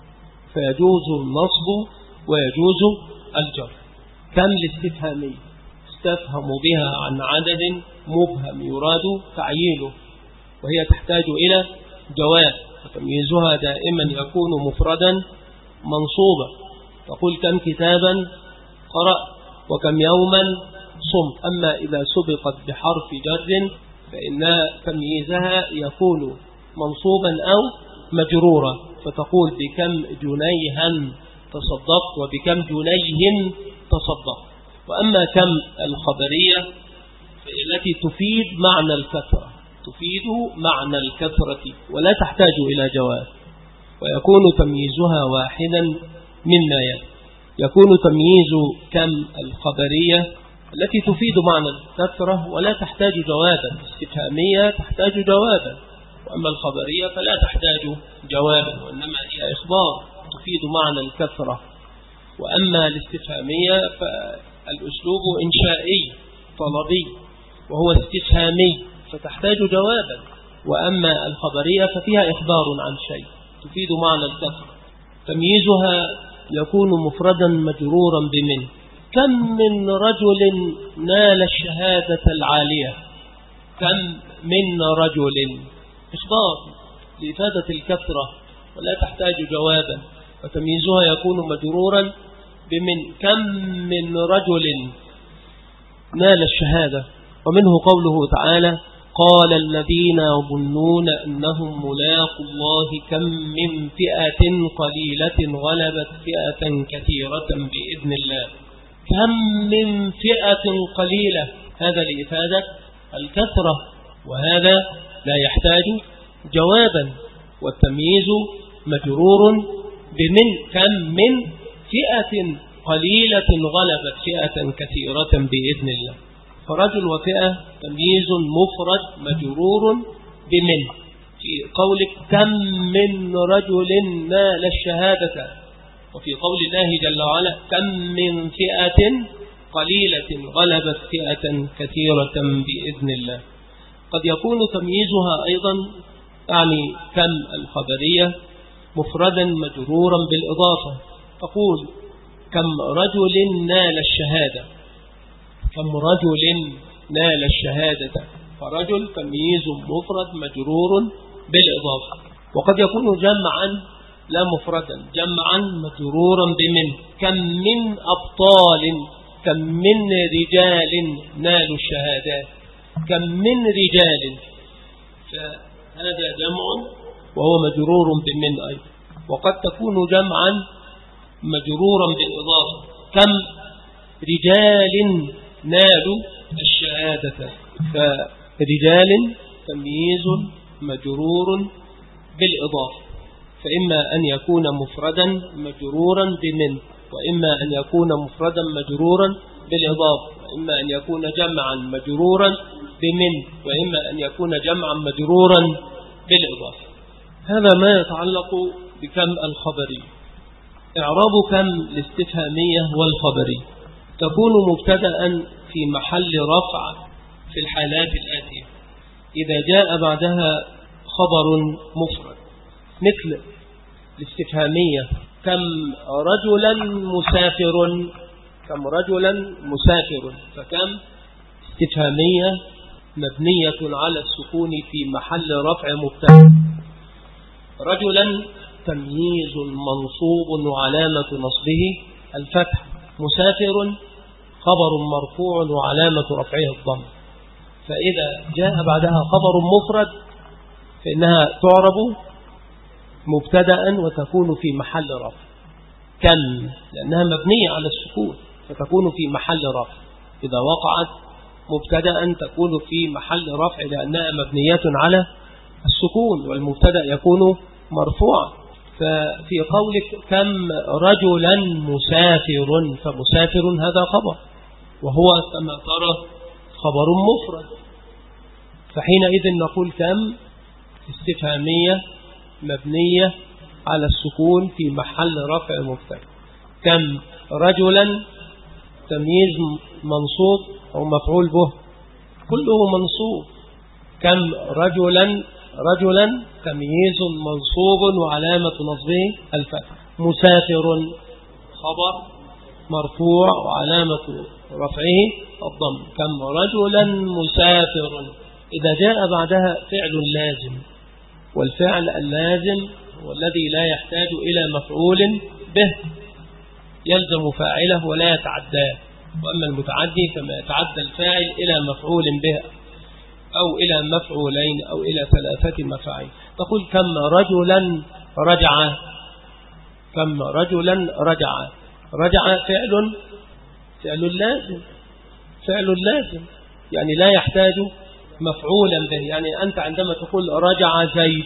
[SPEAKER 1] فيجوز النصب ويجوز الجر. كم الاستفهامي استفهم بها عن عدد مبهم يراد تعيينه، وهي تحتاج إلى جواب، وتمييزها دائما يكون مفردا منصوبا. تقول كم كتابا قرأت وكم يوما صمت. أما إذا سبقت بحرف جر فإن تمييزها يكون منصوبا أو مجرورا، فتقول بكم جنيها تصدقت وبكم جنيه تصدقت. وأما كم الخبرية التي تفيد معنى الكثرة، تفيد معنى الكثرة ولا تحتاج إلى جواب، ويكون تمييزها واحدا مما يلي. يكون تمييز كم الخبرية التي تفيد معنى الكثرة ولا تحتاج جوابا، استفهامية تحتاج جوابا، وأما الخبرية فلا تحتاج جوابا وإنما هي إخبار تفيد معنى الكثرة. وأما الاستفهامية فالأسلوب إنشائي طلبي وهو استفهامي فتحتاج جوابا، وأما الخبرية ففيها إخبار عن شيء تفيد معنى الكثرة. تمييزها يكون مفردا مجرورا بمن. كم من رجل نال الشهادة العالية، كم من رجل إخبار لإفادة الكثرة ولا تحتاج جوابا، وتمييزها يكون مجرورا بمن. كم من رجل نال الشهادة. ومنه قوله تعالى قال الذين يظنون أنهم ملاقوا الله كم من فئة قليلة غلبت فئة كثيرة بإذن الله. كم من فئة قليلة، هذا لإفادة الكثرة وهذا لا يحتاج جوابا، والتمييز مجرور بمن. كم من فئة قليلة غلبت فئة كثيرة بإذن الله. فرجل وفئة تمييز مفرد مجرور بمن. في قولك كم من رجل نال الشهادة، وفي قول الله جل وعلا كم من فئة قليلة غلبت فئة كثيرة بإذن الله. قد يكون تمييزها أيضا يعني كم الخبرية مفردا مجرورا بالإضافة. تقول كم رجل نال الشهادة، كم رجل نال الشهادة، فرجل تمييز مفرد مجرور بالإضافة. وقد يكون جمعا لا مفردا، جمعا مجرورا بمن. كم من أبطال، كم من رجال نالوا الشهادات، كم من رجال، فهذا جمع وهو مجرور بمن أيضا. وقد تكون جمعا مجرورا بالإضافة. كم رجال نالوا الشهادة، فرجال تمييز مجرور بالإضافة، فإما أن يكون مفردا مجرورا بمن، وإما أن يكون مفردا مجرورا بالإضافة، وإما أن يكون جمعا مجرورا بمن، وإما أن يكون جمعا مجرورا بالإضافة. هذا ما يتعلق بكم الخبري. إعراب كم الاستفهامية والخبري تكون مبتدأ في محل رفع في الحالات الآتية: إذا جاء بعدها خبر مفرد، مثل الاستفهامية كم رجلا مسافر، كم رجلا مسافر، فكم استفهامية مبنية على السكون في محل رفع مبتدأ. رجلا تمييز منصوب وعلامة نصبه الفتح، مسافر خبر مرفوع وعلامة رفعه الضم. فإذا جاء بعدها خبر مفرد فإنها تعرب مبتدأ وتكون في محل رفع. كم لأنها مبنية على السكون فتكون في محل رفع. إذا وقعت مبتدأ تكون في محل رفع لأنها مبنية على السكون، والمبتدأ يكون مرفوعا. ففي قولك كم رجلا مسافر، فمسافر هذا خبر، وهو كما ترى خبر مفرد، فحينئذ نقول كم استفهامية مبنية على السكون في محل رفع مبتدأ. كم رجلا تمييز منصوب أو مفعول به كله منصوب. كم رجلا، رجلا تمييز منصوب وعلامة نصبه الفتح. مسافر خبر مرفوع وعلامة رفعه الضم. كم رجلا مسافر. إذا جاء بعدها فعل لازم، والفعل اللازم هو الذي لا يحتاج إلى مفعول به، يلزم فاعله ولا يتعداه. وأما المتعدي كما يتعدى الفاعل إلى مفعول به أو إلى مفعولين أو إلى ثلاثة مفاعيل. تقول كم رجلا رجع، كم رجلا رجع. رجع فعل فعل لازم، فعل لازم يعني لا يحتاج مفعولا به. يعني أنت عندما تقول رجع زيد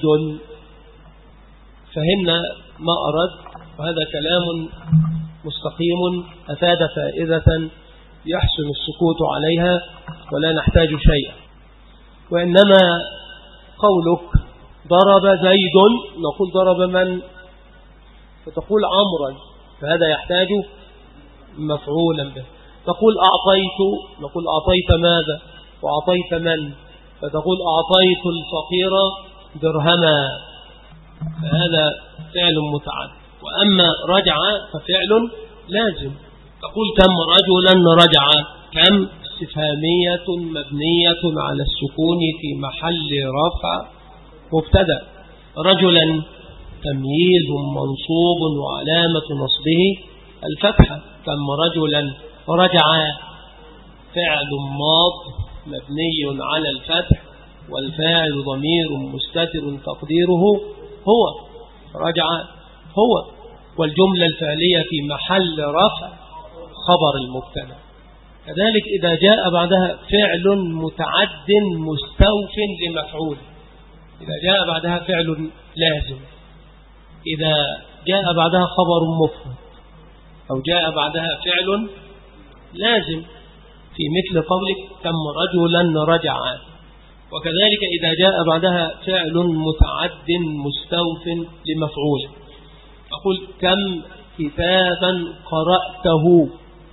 [SPEAKER 1] فهمنا ما أرد، وهذا كلام مستقيم أفاد فائدة يحسن السكوت عليها ولا نحتاج شيئا. وإنما قولك ضرب زيد نقول ضرب من، فتقول عمرا، فهذا يحتاج مفعولا به. تقول أعطيت نقول أعطيت ماذا وأعطيت من، فتقول أعطيت الفقير درهما، فهذا فعل متعد. وأما رجع ففعل لازم. تقول كم رجلا رجع، كم استفهامية مبنية على السكون في محل رفع مبتدأ. رجلا تمييز منصوب وعلامة نصبه الفتحة. كم رجلا رجع فعل ماض مبني على الفتح، والفاعل ضمير مستتر تقديره هو، رجع هو، والجملة الفعلية في محل رفع خبر المبتدأ. كذلك إذا جاء بعدها فعل متعد مستوف لمفعول، إذا جاء بعدها فعل لازم، إذا جاء بعدها خبر مفرد أو جاء بعدها فعل لازم في مثل قولك كم رجلا رجع. وكذلك إذا جاء بعدها فعل متعد مستوف لمفعول، أقول كم كتابا قرأته.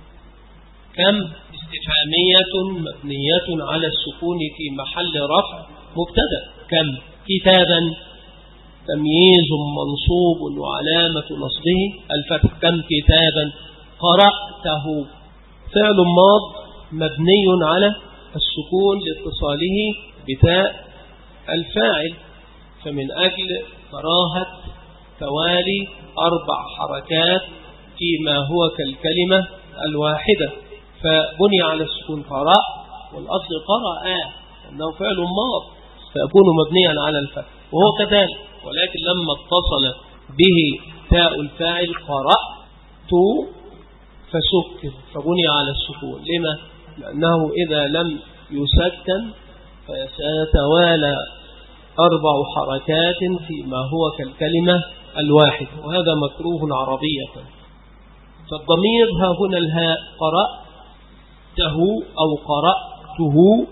[SPEAKER 1] كم استفهامية مبنية على السكون في محل رفع مبتدأ. كم كتابا تمييز منصوب وعلامة نصبه الفتح. كم كتابا قرأته فعل ماض مبني على السكون لاتصاله بتاء الفاعل، فمن أجل كراهة توالي أربع حركات فيما هو كالكلمة الواحدة، فبني على السكون قرأ، والأصل قرأ أنه فعل ماض فيكون مبنيا على الفتح، وهو كذلك. ولكن لما اتصل به تاء الفاعل قرأت فسكن فبني على السكون. لما؟ لأنه إذا لم يسكن فسيتوالى أربع حركات فيما هو كالكلمة الواحد، وهذا مكروه عربية. فالضمير ها هنا الهاء قرأته أو قرأته،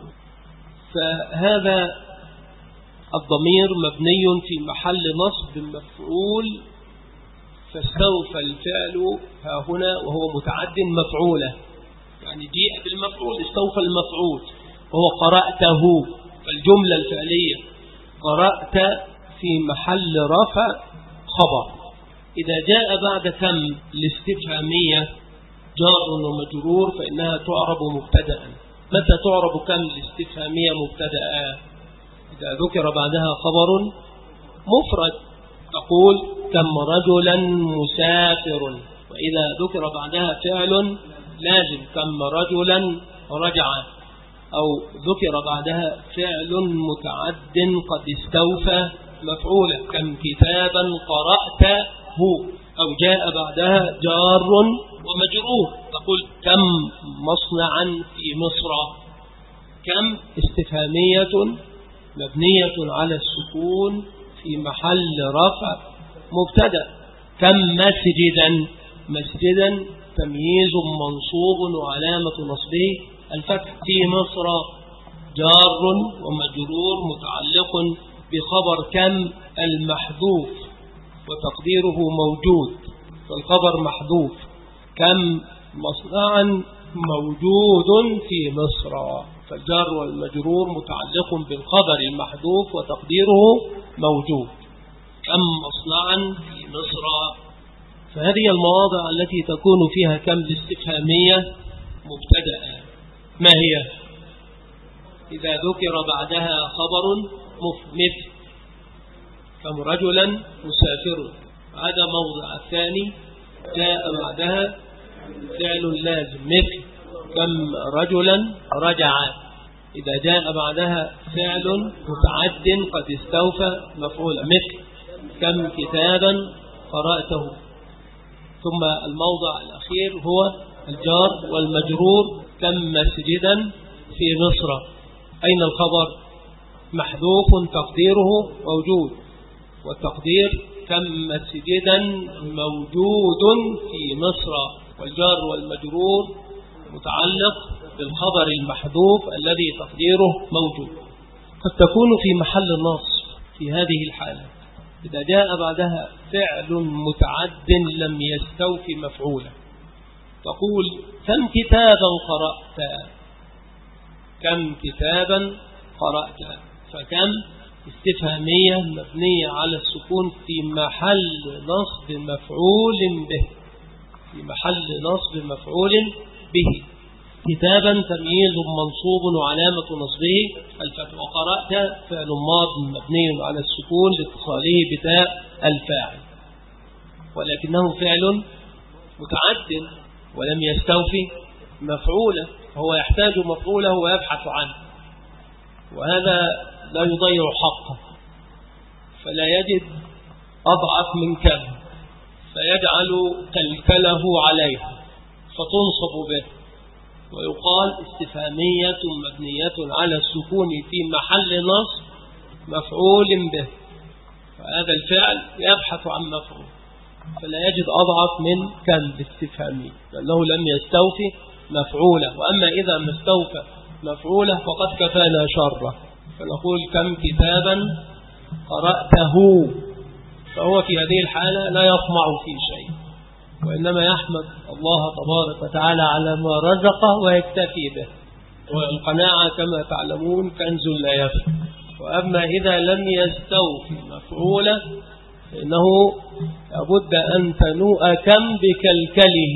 [SPEAKER 1] فهذا الضمير مبني في محل نصب مفعول، فاستوفى الفعل ها هنا وهو متعد مفعولة، يعني جيء بالمفعول استوفى المفعول وهو قرأته. فالجملة الفعلية قرأت في محل رفع خبر. إذا جاء بعد كم الاستفهامية جار ومجرور فإنها تعرب مبتدأ. متى تعرب كم الاستفهامية مبتدأ؟ إذا ذكر بعدها خبر مفرد تقول كم رجلا مسافر، وإذا ذكر بعدها فعل لازم كم رجلا رجع، أو ذكر بعدها فعل متعد قد استوفى مفعولا كم كتابا قرأته، أو جاء بعدها جار ومجرور تقول كم مصنعا في مصر. كم استفهامية مبنية على السكون في محل رفع مبتدأ. كم مسجدا، مسجدا تمييز منصوب وعلامة نصبه الفتح. في مصر جار ومجرور متعلق بخبر كم المحذوف وتقديره موجود، فالخبر محذوف. كم مصنعا موجود في مصر، فالجار والمجرور متعلق بالخبر المحذوف وتقديره موجود. كم مصنعا في مصر. فهذه المواضع التي تكون فيها كم الاستفهامية مبتدأ. ما هي؟ إذا ذكر بعدها خبر مثل كم رجلا مسافر، هذا موضع الثاني جاء بعدها فعل لازم مثل كم رجلا رجع. إذا جاء بعدها فعل متعد قد استوفى مفعولا مثل كم كتابا قرأته. ثم الموضع الأخير هو الجار والمجرور كم مسجدا في مصر. أين الخبر؟ محذوف تقديره موجود، والتقدير كم مسجدا موجود في مصر، والجار والمجرور متعلق بالخبر المحذوف الذي تقديره موجود. قد تكون في محل النصب في هذه الحالة إذا جاء بعدها فعل متعد لم يستوفي مفعولا. تقول كم كتابا قرأت، كم كتابا قرأت. فكم استفهامية مبنية على السكون في محل نصب مفعول به، في محل نصب مفعول به. كتابا تمييز منصوب وعلامة نصبه الفتح، وقرأت فعل ماض مبني على السكون لاتصاله بتاء الفاعل، ولكنه فعل متعد ولم يستوفي مفعوله، فهو يحتاج مفعوله ويبحث عنه، وهذا لا يضيع حقه، فلا يجد أضعف من كم فيجعل كلكله عليه فتنصب به، ويقال استفهامية مبنية على السكون في محل نصب مفعول به، فهذا الفعل يبحث عن مفعول، فلا يجد أضعف من كم الاستفهامي لأنه لم يستوفي مفعوله، وأما إذا ما استوفى مفعوله فقد كفانا شره، فنقول كم كتابا قرأته، فهو في هذه الحالة لا يطمع في شيء، وإنما يحمد الله تبارك وتعالى على ما رزقه ويكتفي به، والقناعة كما تعلمون كنز لا يفنى. وأما إذا لم يستوفي مفعوله فإنه لابد أن تنوء كم بكلكله،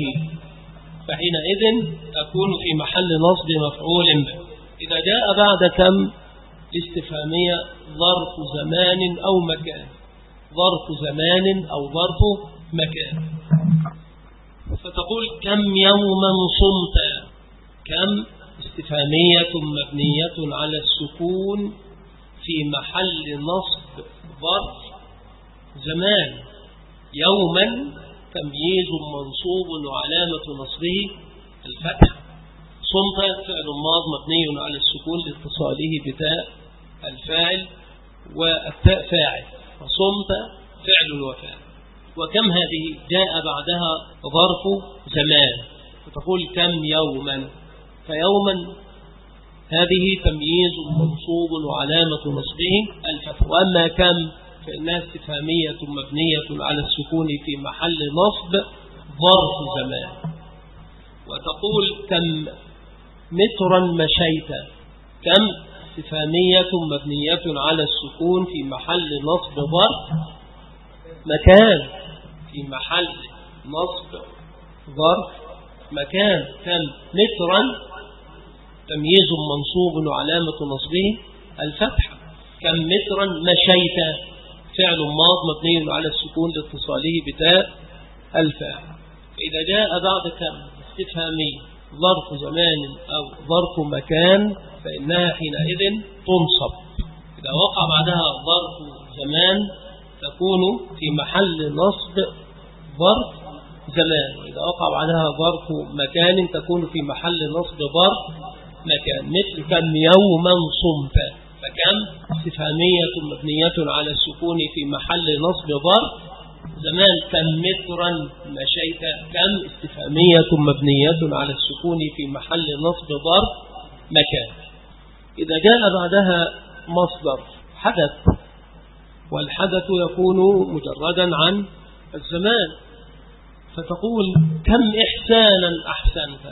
[SPEAKER 1] فحينئذ تكون في محل نصب مفعول به. إذا جاء بعد كم الاستفهامية ظرف زمان أو مكان، ظرف زمان أو ظرف مكان، فتقول كم يوما صمت. كم استفهامية مبنية على السكون في محل نصب ظرف زمان. يوما تمييز منصوب وعلامة نصبه الفتح. صمت فعل ماض مبني على السكون لاتصاله بتاء الفاعل والتاء فاعل، وصمت فعل الوفاء. وكم هذه جاء بعدها ظرف زمان، فتقول كم يوما، فيوما هذه تمييز منصوب وعلامة نصبه الفتح. وأما كم فإنها استفهامية مبنية على السكون في محل نصب ظرف زمان. وتقول كم مترا مشيت. كم استفهامية مبنية على السكون في محل نصب ظرف مكان، في محل نصب ظرف مكان. كم مترا تمييز منصوب وعلامة نصبه الفتح. كم مترا مشيت فعل ماض مبني على السكون لاتصاله بتاء الفاعل. فإذا جاء بعد كم استفهامي ظرف زمان أو ظرف مكان فإنها حينئذ تنصب. إذا وقع بعدها ظرف زمان تكون في محل نصب ظرف زمان، وإذا وقع بعدها ظرف مكان تكون في محل نصب ظرف مكان. مثل كم يوما صمت، فكم استفهامية مبنية على السكون في محل نصب ظرف زمان. كم مترا مشيت. كم استفهامية مبنية على السكون في محل نصب ظرف مكان. إذا جاء بعدها مصدر حدث، والحدث يكون مجردا عن الزمان، فتقول كم إحسانا أحسنت.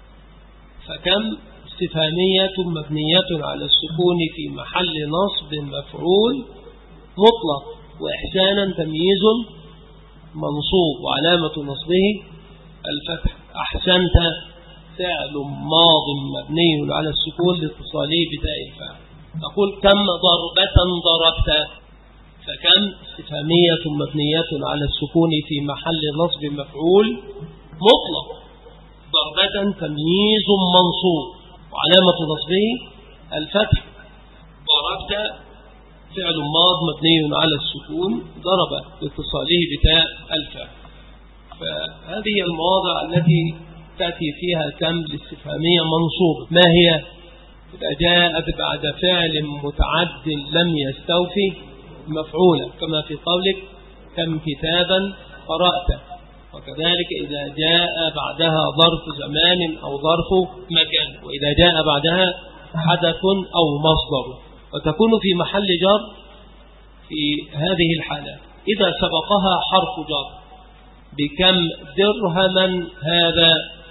[SPEAKER 1] فكم استفهامية مبنية على السكون في محل نصب مفعول مطلق، وإحسانا تمييز منصوب وعلامة نصبه الفتح. أحسنت فعل ماض مبني على السكون لاتصاله بتاء الفاعل. تقول كم ضربة ضربت. فكم استفهامية مبنية على السكون في محل نصب مفعول مطلق، ضربة تمييز منصوب وعلامة نصبه الفتح. ضربت فعل ماض مبني على السكون ضرب لاتصاله بتاء الفاعل. فهذه المواضع التي تأتي فيها كم الاستفهامية منصوبة. ما هي؟ إذا جاءت بعد فعل متعد لم يستوفي مفعولا، كما في قولك كم كتابا قرأت. وكذلك إذا جاء بعدها ظرف زمان أو ظرف مكان، وإذا جاء بعدها حدث أو مصدر، وتكون في محل جر في هذه الحالات إذا سبقها حرف جر. بكم درهما هذا.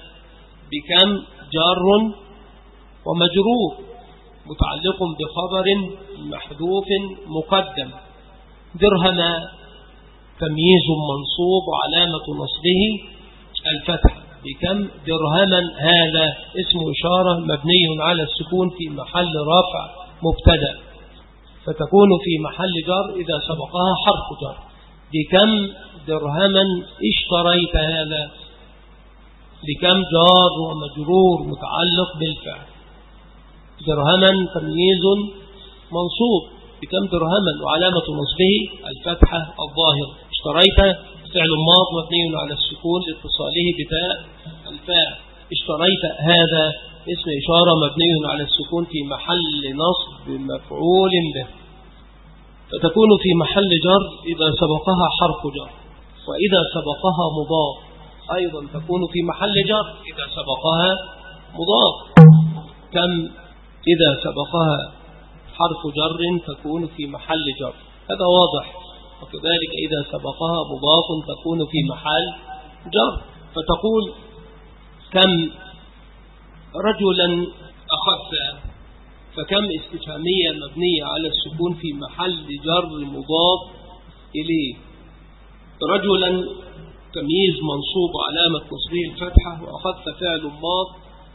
[SPEAKER 1] بكم جار ومجرور متعلق بخبر محذوف مقدم. درهما تمييز منصوب وعلامة نصبه الفتح. بكم درهما هذا اسم إشارة مبني على السكون في محل رفع مبتدأ، فتكون في محل جر إذا سبقها حرف جر. بكم درهما اشتريت هذا. بكم جار ومجرور متعلق بالفعل. درهما تمييز منصوب. بكم درهما وعلامة نصبه الفتحة الظاهرة. اشتريت فعل ماض مبني على السكون لاتصاله بتاء الفاعل. اشتريت هذا اسم إشارة مبني على السكون في محل نصب مفعول به، فتكون في محل جر إذا سبقها حرف جر. وإذا سبقها مضاف أيضا تكون في محل جر إذا سبقها مضاف. كم إذا سبقها حرف جر تكون في محل جر، هذا واضح. وكذلك إذا سبقها مضاف تكون في محل جر. فتقول كم رجلا أخذت، فكم استفهامية مبنية على السكون في محل جر مضاف إليه. رجلا تمييز منصوب علامة نصبه الفتحة، وأخذت فعل ماض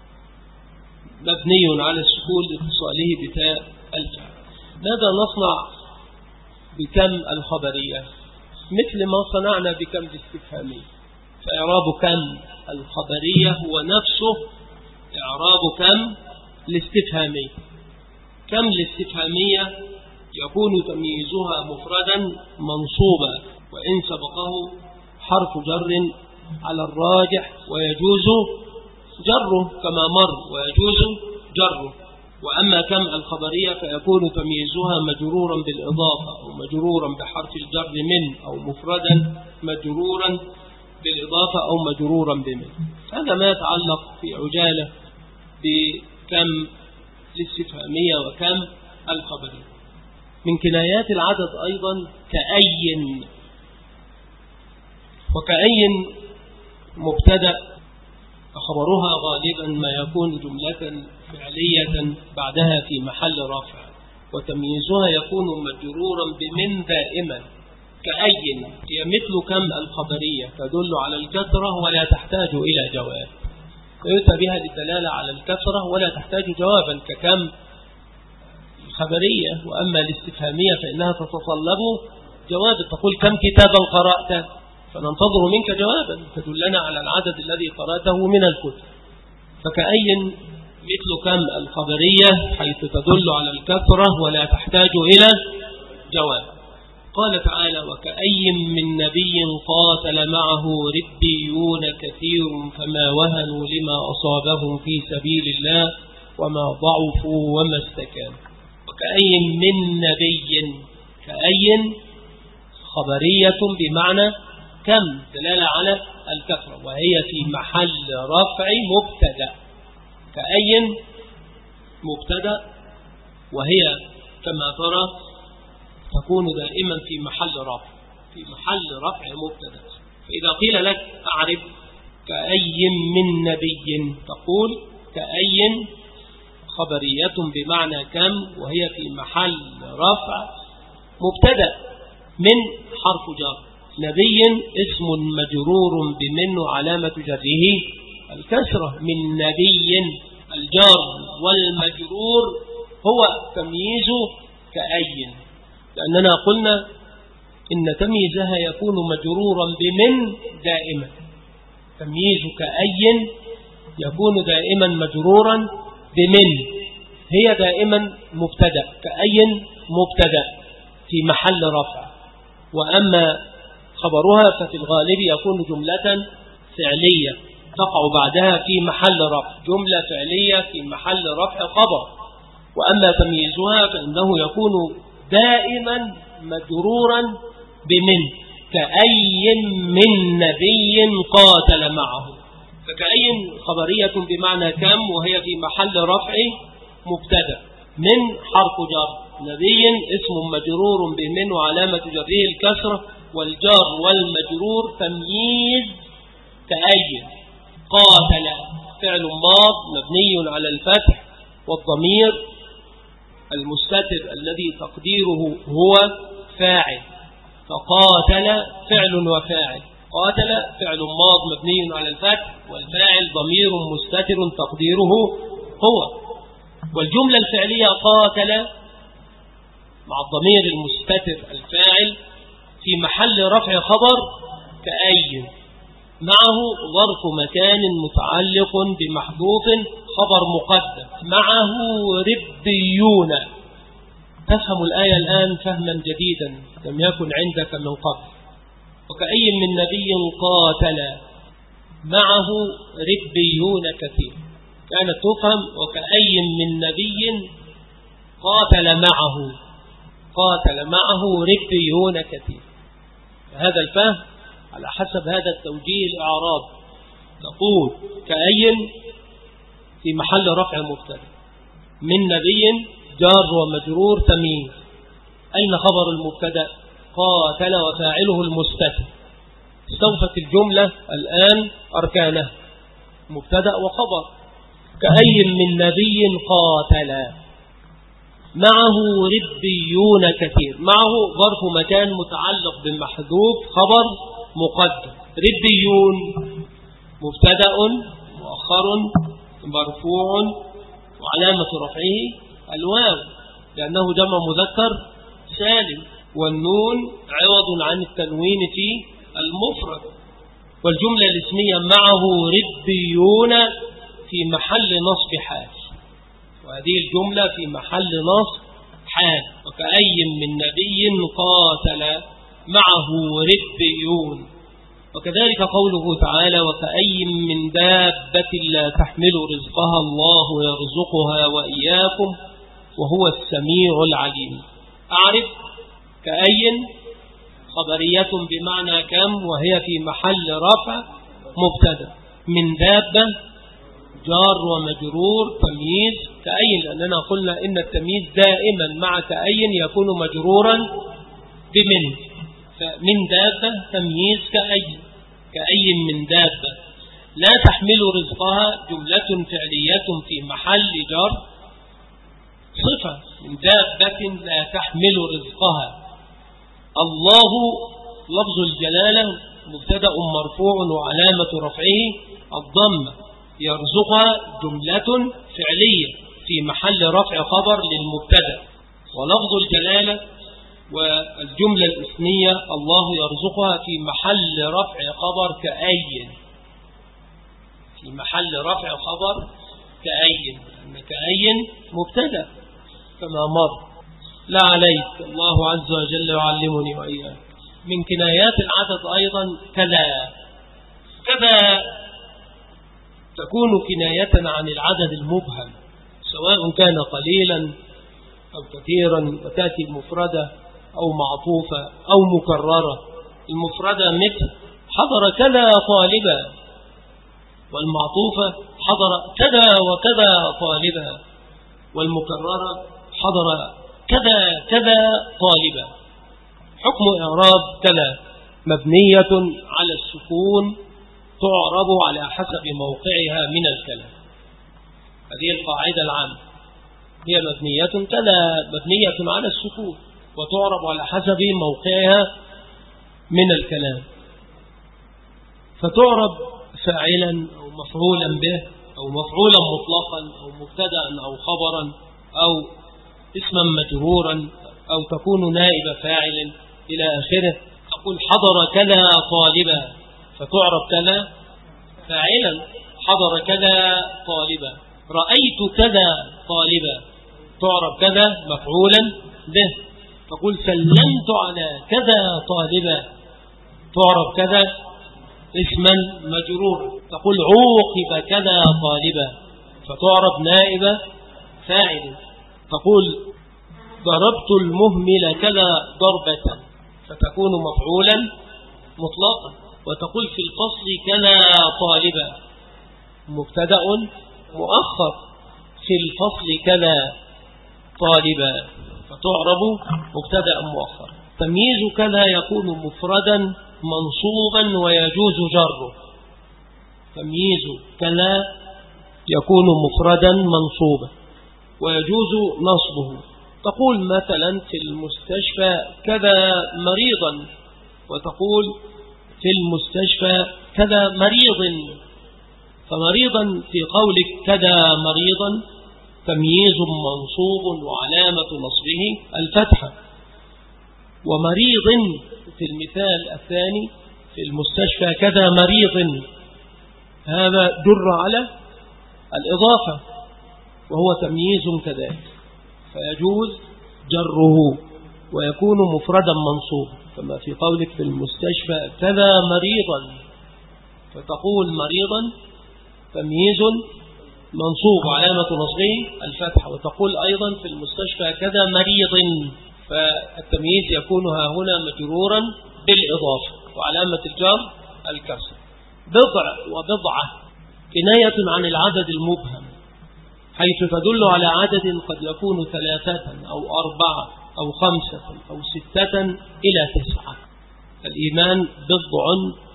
[SPEAKER 1] مبني على السكون لاتصاله بتاء الجر. ماذا نصنع بكم الخبرية؟ مثل ما صنعنا بكم الاستفهامية. فإعراب كم الخبرية هو نفسه إعراب كم الاستفهامية. كم الاستفهامية يكون تمييزها مفردا منصوبا وإن سبقه حرف جر على الراجح، ويجوز جره كما مر ويجوز جره. وأما كم الخبرية فيكون تمييزها مجرورا بالإضافة أو مجرورا بحرف الجر من، أو مفردا مجرورا بالإضافة أو مجرورا بمن. هذا ما يتعلق في عجالة بكم الاستفهامية وكم الخبرية. من كنايات العدد أيضا كأي. وكأي مبتدأ خبرها غالبا ما يكون جملة فعلية بعدها في محل رفع، وتمييزها يكون مجرورا بمن دائما. كأي هي مثل كم الخبرية، تدل على الكثرة ولا تحتاج إلى جواب، ويؤتى بها للدلالة على الكثرة ولا تحتاج جوابا ككم الخبرية. وأما الاستفهامية فإنها تتطلب جواب، تقول كم كتابا قرأت، فننتظر منك جوابا تدلنا على العدد الذي قرأته من الكتب. فكأي مثل كم الخبرية حيث تدل على الكثرة ولا تحتاج إلى جواب. قال تعالى وكأي من نبي قاتل معه ربيون كثير فما وهنوا لما أصابهم في سبيل الله وما ضعفوا وما استكانوا. وكأي من نبي، كأي خبرية بمعنى كم دلالة على الكثرة، وهي في محل رفع مبتدأ. كأي مبتدأ وهي كما ترى تكون دائما في محل رفع، في محل رفع مبتدأ. فإذا قيل لك أعرف كأي من نبي، تقول كأي خبرية بمعنى كم، وهي في محل رفع مبتدأ من حرف جر. نبي اسم مجرور بمن وعلامة جره الكسرة. من نبي الجار والمجرور هو تمييز كأي، لأننا قلنا إن تمييزها يكون مجرورا بمن دائما. تمييز كأي يكون دائما مجرورا بمن، هي دائما مبتدأ. كأي مبتدأ في محل رفع، وأما خبرها ففي الغالب يكون جملة فعلية تقع بعدها في محل رفع، جملة فعلية في محل رفع خبر. وأما تمييزها فإنه يكون دائما مجرورا بمن. كأي من نبي قاتل معه. فكأي خبرية بمعنى كم، وهي في محل رفع مبتدأ. من حرف جر، نبي اسم مجرور بمن وعلامة جره الكسرة، والجار والمجرور تمييز كأي. قاتل فعل ماض مبني على الفتح، والضمير المستتر الذي تقديره هو فاعل. فقاتل فعل وفاعل. قاتل فعل ماض مبني على الفتح، والفاعل ضمير مستتر تقديره هو. والجملة الفعلية قاتل مع الضمير المستتر الفاعل في محل رفع خبر كأي، معه ظرف مكان متعلق بمحذوف خبر مقدم. معه ربيون. تفهم الآية الآن فهما جديدا لم يكن عندك من قبل. وكأي من نبي قاتل معه ربيون كثير، كانت تفهم وكأي من نبي قاتل معه، قاتل معه ربيون كثير. هذا الفهم على حسب هذا التوجيه الإعراب نقول كأي في محل رفع مبتدأ، من نبي جار ومجرور تمييز. أين خبر المبتدأ؟ قاتل وفاعله المستتر. استوفت الجملة الآن أركانها مبتدأ وخبر. كأي من نبي قاتل، معه ربيون كثير. معه ظرف مكان متعلق بالمحذوف خبر مقدم. ربيون مبتدأ مؤخر مرفوع وعلامة رفعه الواو لأنه جمع مذكر سالم، والنون عوض عن التنوين في المفرد. والجملة الاسمية معه ربيون في محل نصب حال، وهذه الجملة في محل نصب حال. وكأي من نبي قاتل معه ربيون. وكذلك قوله تعالى وكأي من دابة لا تحمل رزقها الله يرزقها وإياكم وهو السميع العليم. أعرف كأي خبرية بمعنى كم، وهي في محل رفع مبتدأ. من دابة جار ومجرور تمييز كأي، لأننا قلنا إن التمييز دائما مع كأي يكون مجرورا بمن. فمن دابة تمييز كأي. كأي من دابة لا تحمل رزقها جملة فعلية في محل جر صفة. من دابة لا تحمل رزقها. الله لفظ الجلالة مبتدأ مرفوع وعلامة رفعه الضمة. يرزقها جملة فعلية في محل رفع خبر للمبتدأ. ولفظ الجلالة والجملة الاسمية الله يرزقها في محل رفع خبر كأي. في محل رفع خبر كأي، لأن كأي مبتدأ كما مر. لا عليك الله عز وجل يعلمني وإياك. من كنايات العدد أيضا كذا. كذا تكون كناية عن العدد المبهم سواء كان قليلا أو كثيرا، وتأتي مفردة أو معطوفة أو مكررة. المفردة مثل حضر كذا طالبا، والمعطوفة حضر كذا وكذا طالبا، والمكررة حضر كذا كذا طالبا. حكم إعراب كذا مبنية على السكون تعرب على حسب موقعها من الكلام. هذه القاعدة العامة، هي مبنية كذا مبنية على السكون وتعرب على حسب موقعها من الكلام. فتعرب فاعلا أو مفعولا به أو مفعولا مطلقا أو مبتدأ أو خبرا أو اسما مجرورا أو تكون نائب فاعل إلى آخره. تقول حضر كذا طالبا فتعرب كذا فاعلا. حضر كذا طالبا. رأيت كذا طالبا تعرب كذا مفعولا به. تقول سلمت على كذا طالبا تعرب كذا اسما مجرورا. تقول عوقب كذا طالبا فتعرب نائبة فاعل. تقول ضربت المهمل كذا ضربة فتكون مفعولا مطلقا. وتقول في الفصل كذا طالبا مبتدأ مؤخر. في الفصل كذا طالبا فتعرب مبتدأ مؤخر. تمييز كذا يكون مفردا منصوبا ويجوز جره. تمييز كذا يكون مفردا منصوبا ويجوز نصبه. تقول مثلا في المستشفى كذا مريضا، وتقول في المستشفى كذا مريض. فمريضا في قولك كذا مريضا تمييز منصوب وعلامة نصبه الفتحة. ومريض في المثال الثاني في المستشفى كذا مريض هذا جر على الإضافة وهو تمييز كذلك، فيجوز جره ويكون مفردا منصوبا. كما في قولك في المستشفى كذا مريضا فتقول مريضا تمييز منصوب علامة نصبه الفتحة. وتقول أيضا في المستشفى كذا مريض فالتمييز يكون ها هنا مجرورا بالإضافة. وعلامة الجر الكسر. بضع وبضعة كناية عن العدد المبهم، حيث تدل على عدد قد يكون ثلاثة أو أربعة أو خمسة أو ستة إلى تسعة. الإيمان بضع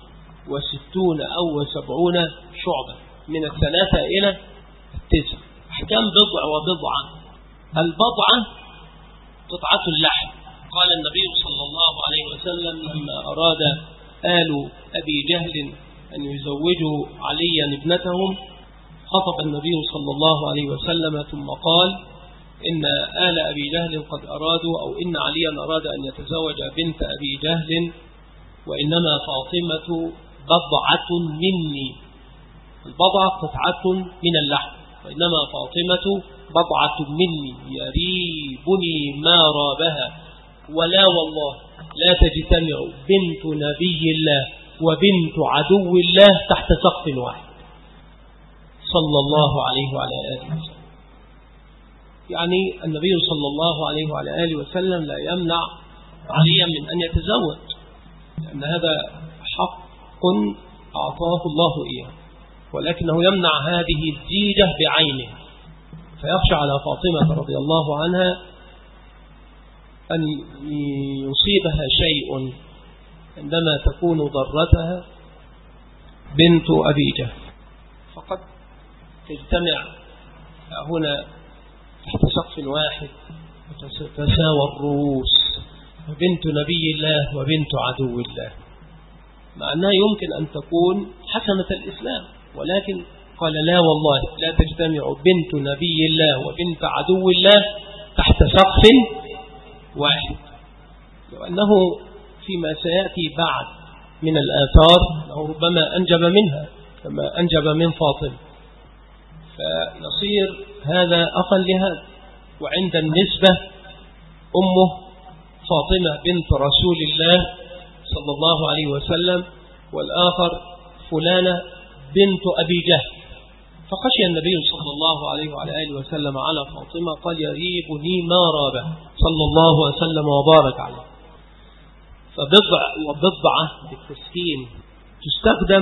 [SPEAKER 1] وستون أو سبعون شعبة من الثلاثة إلى التسعة. أحكام بضع وبضعة. البضعة قطعة اللحم. قال النبي صلى الله عليه وسلم لما أراد آل أبي جهل أن يزوجوا عليا ابنتهم، خطب النبي صلى الله عليه وسلم ثم قال إن آل أبي جهل قد أرادوا أو إن عليا أراد أن يتزوج بنت أبي جهل، وإنما فاطمة بضعة مني. البضعة قطعة من اللحم، وإنما فاطمة بضعة مني يريبني ما رابها، ولا والله لا تجتمع بنت نبي الله وبنت عدو الله تحت سقف واحد صلى الله عليه وعلى آله وسلم. يعني النبي صلى الله عليه وعلى آله وسلم لا يمنع عليا من أن يتزوج، لأن هذا حق أعطاه الله إياه، ولكنه يمنع هذه الزيجة بعينه، فيخشى على فاطمة رضي الله عنها أن يصيبها شيء عندما تكون ضرتها بنت أبي جهل، فقد تجتمع هنا تحت سقف واحد وتساوى الرؤوس، بنت نبي الله وبنت عدو الله، مع أنها يمكن أن تكون حسنة الإسلام، ولكن قال لا والله لا تجتمع بنت نبي الله وبنت عدو الله تحت سقف واحد، لأنه فيما سيأتي بعد من الآثار أنه ربما أنجب منها كما أنجب من فاطمة، فيصير هذا أقل لهذا. وعند النسبة أمه فاطمة بنت رسول الله صلى الله عليه وسلم، والآخر فلانة بنت أبي جهل، فخشي النبي صلى الله عليه وعلى آله وسلم على فاطمة، قال يريبني ما رابه صلى الله وسلم وبارك عليه. فبضع وبضعة بالتسكين تستخدم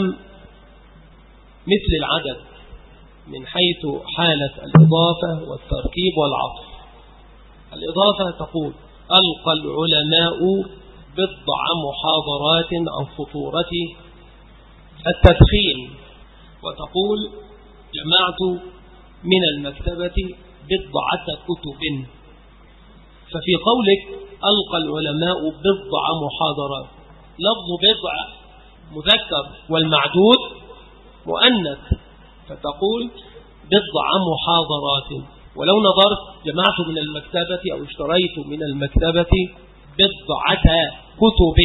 [SPEAKER 1] مثل العدد من حيث حالة الإضافة والتركيب والعطف. الإضافة تقول ألقى العلماء بضع محاضرات عن خطورة التدخين، وتقول جمعت من المكتبة بضعة كتب. ففي قولك ألقى العلماء بضع محاضرات، لفظ بضع مذكر والمعدود مؤنث، فتقول بضع محاضرات. ولو نظرت جمعت من المكتبة أو اشتريت من المكتبة بضعة كتب،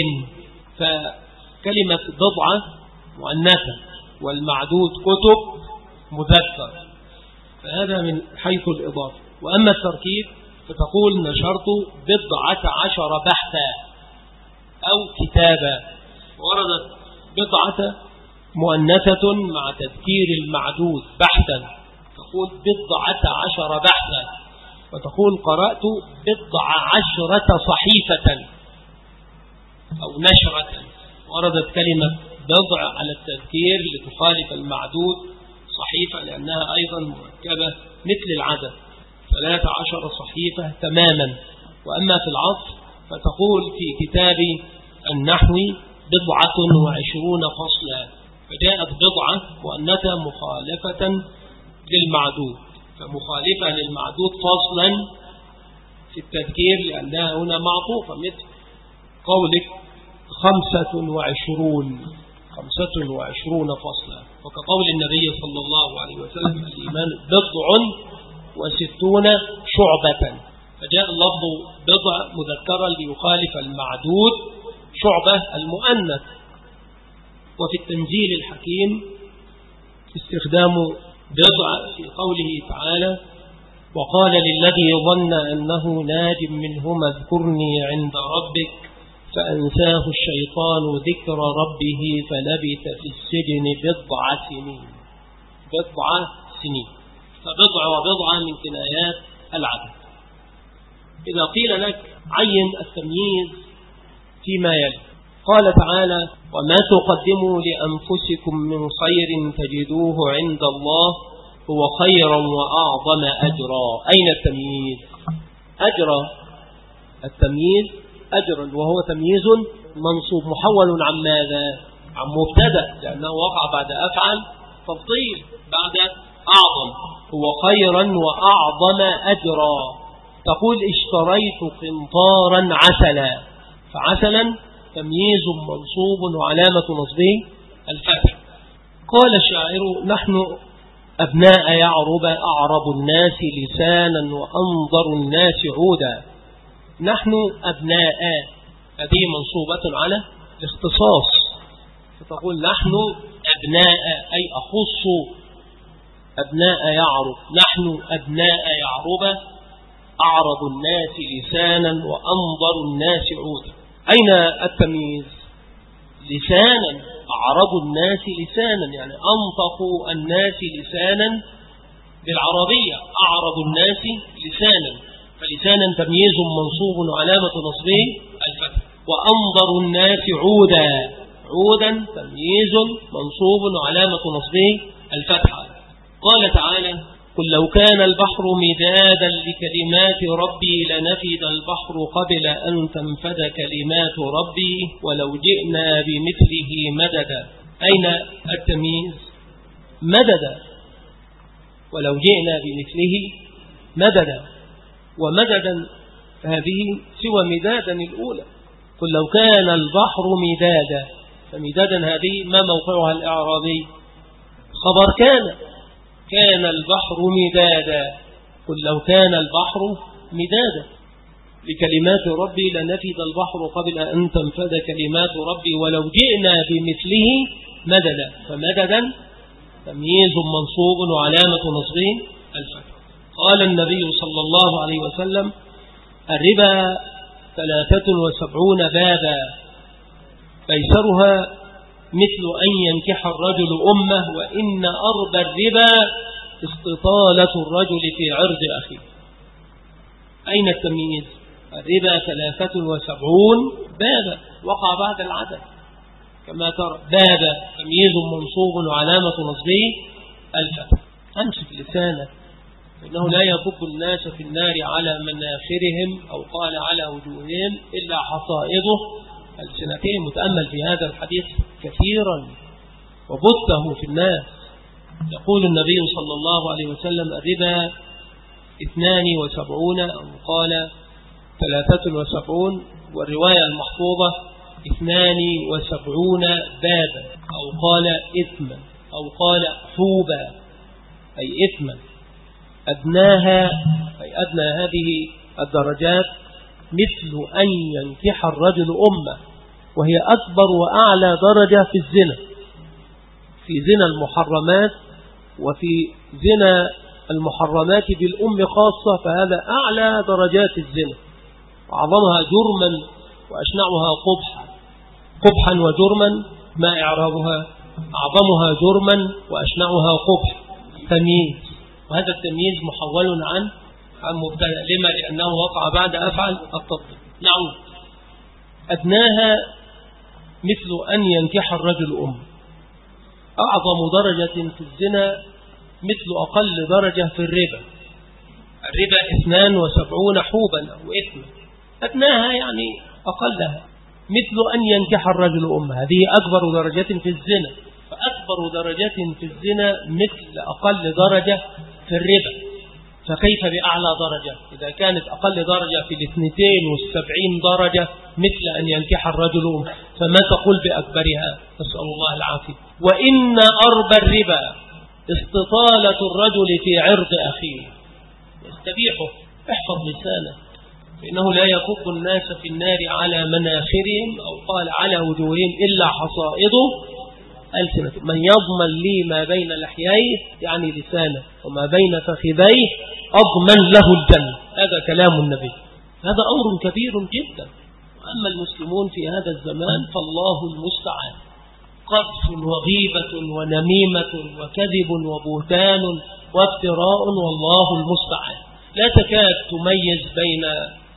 [SPEAKER 1] فكلمة بضعة مؤنثة والمعدود كتب مذكر، فهذا من حيث الإضافة. وأما التركيب فتقول نشرت بضعة عشر بحثا أو كتابا، وردت بضعة مؤنثة مع تذكير المعدود بحثا، تقول بضعة عشر بحثا، وتقول قرأت بضع عشرة صحيفة أو نشرة، وردت كلمة بضع على التذكير لتخالف المعدود صحيفة لأنها أيضا مركبة مثل العدد، ثلاث عشر صحيفة تماما. وأما في العطف فتقول في كتاب النحو بضعة وعشرون فصلا، فجاءت بضعة مؤنثة مخالفة للمعدود، فمخالفة للمعدود فصلا في التذكير لأنها هنا معطوفة، مثل قولك خمسة وعشرون خمسة وعشرون فصلا، وكقول النبي صلى الله عليه وسلم الإيمان بضع وستون شعبة، فجاء اللفظ بضع مذكرا ليخالف المعدود شعبة المؤنث. وفي التنزيل الحكيم استخدام بضع في قوله تعالى وقال للذي ظن أنه ناج منهما اذكرني عند ربك فأنساه الشيطان ذكر ربه فلبث في السجن بضع سنين. بضع سنين، فبضع وبضع من كنايات العدد. إذا قيل لك عين التمييز فيما يلي، قال تعالى: وما تقدموا لأنفسكم من خير تجدوه عند الله هو خيرا وأعظم أجرا. أين التمييز؟ أجرا، التمييز أجرا، وهو تمييز منصوب محول عن ماذا؟ عن مبتدأ، لأنه وقع بعد أفعل تفضيل بعد أعظم. هو خيرا وأعظم أجرا. تقول: اشتريت قنطارا عسلا، فعسلا تمييز منصوب وعلامة نصبه الفتح. قال الشاعر: نحن أبناء يعرب أعرب الناس لسانا وأنظر الناس عودا. نحن أبناء، هذه منصوبة على الاختصاص، فتقول نحن أبناء أي أخص أبناء يعرب. نحن أبناء يعرب أعرب الناس لسانا وأنظر الناس عودا. أين التمييز؟ لسانا، أعرب الناس لسانا، يعني أنطقوا الناس لسانا بالعربية، أعرب الناس لسانا، فلسانا تمييز منصوب وعلامة نصبه الفتح. وأنظر الناس عودا، عودا تمييز منصوب وعلامة نصبه الفتح. قال تعالى: قل لو كان البحر مدادا لكلمات ربي لنفد البحر قبل أن تنفد كلمات ربي ولو جئنا بمثله مددا. أين التمييز؟ مددا، ولو جئنا بمثله مددا. ومددا هذه سوى مدادا الأولى. قل لو كان البحر مدادا، فمدادا هذه ما موقعها الإعرابي؟ خبر كان، كان البحر مدادا. قل لو كان البحر مدادا لكلمات ربي لنفد البحر قبل أن تنفد كلمات ربي ولو جئنا بمثله مددا. فمددا تمييز منصوب وعلامة نصبه الفتح. قال النبي صلى الله عليه وسلم: الربا ثلاثة وسبعون بابا فيسرها مثل أن ينكح الرجل أمه، وإن أربى الربا استطالة الرجل في عرض أخيه. أين التمييز؟ الربا ثلاثة وسبعون بابا، وقع بعد العدد كما ترى. بابا تمييز منصوب وعلامة نصبه الفتح. أمسك لسانك، إنه لا يكب الناس في النار على مناخرهم أو قال على وجوههم إلا حصائده ألسنتهم. متأمل في هذا الحديث كثيرا وبثه في الناس. يقول النبي صلى الله عليه وسلم: الربا اثنان وسبعون أو قال ثلاثة وسبعون، والرواية المحفوظة اثنان وسبعون بابا أو قال إثما أو قال حوبا أي إثما. أدناها أي أدنى هذه الدرجات مثل أن ينكح الرجل أمه، وهي أكبر وأعلى درجة في الزنا، في زنا المحرمات وفي زنا المحرمات بالأم خاصة، فهذا أعلى درجات الزنا وأعظمها جرما وأشنعها قبحا. قبحا وجرما ما إعرابها؟ أعظمها جرما وأشنعها قبح. تمييز، وهذا التمييز محول عن عن مبتدأ. لما؟ لأنه وقع بعد أفعل التطبيق. نعود. أدناها مثل أن ينكح الرجل أم. أعظم درجة في الزنا مثل أقل درجة في الربا. الربا اثنان وسبعون حوبا أو إثما. أدناها يعني أقلها مثل أن ينكح الرجل أم، هذه أكبر درجة في الزنا. فأكبر درجة في الزنا مثل أقل درجة في الربا، فكيف بأعلى درجة؟ إذا كانت أقل درجة في الاثنتين والسبعين درجة مثل أن ينكح الرجل أم، فما تقول بأكبرها؟ نسأل الله العافية. وإن أربى الربا استطالة الرجل في عرض أخيه، يستبيحه. احفظ لسانه، فإنه لا يكب الناس في النار على مناخرهم أو قال على وجوههم إلا حصائده ألسنة. من يضمن لي ما بين لحييه يعني لسانه وما بين فخذيه أضمن له الجنة. هذا كلام النبي. هذا أمر كبير جدا. وأما المسلمون في هذا الزمان فالله المستعان. قذف وغيبة ونميمة وكذب وبهتان وافتراء، والله المستعان. لا تكاد تميز بين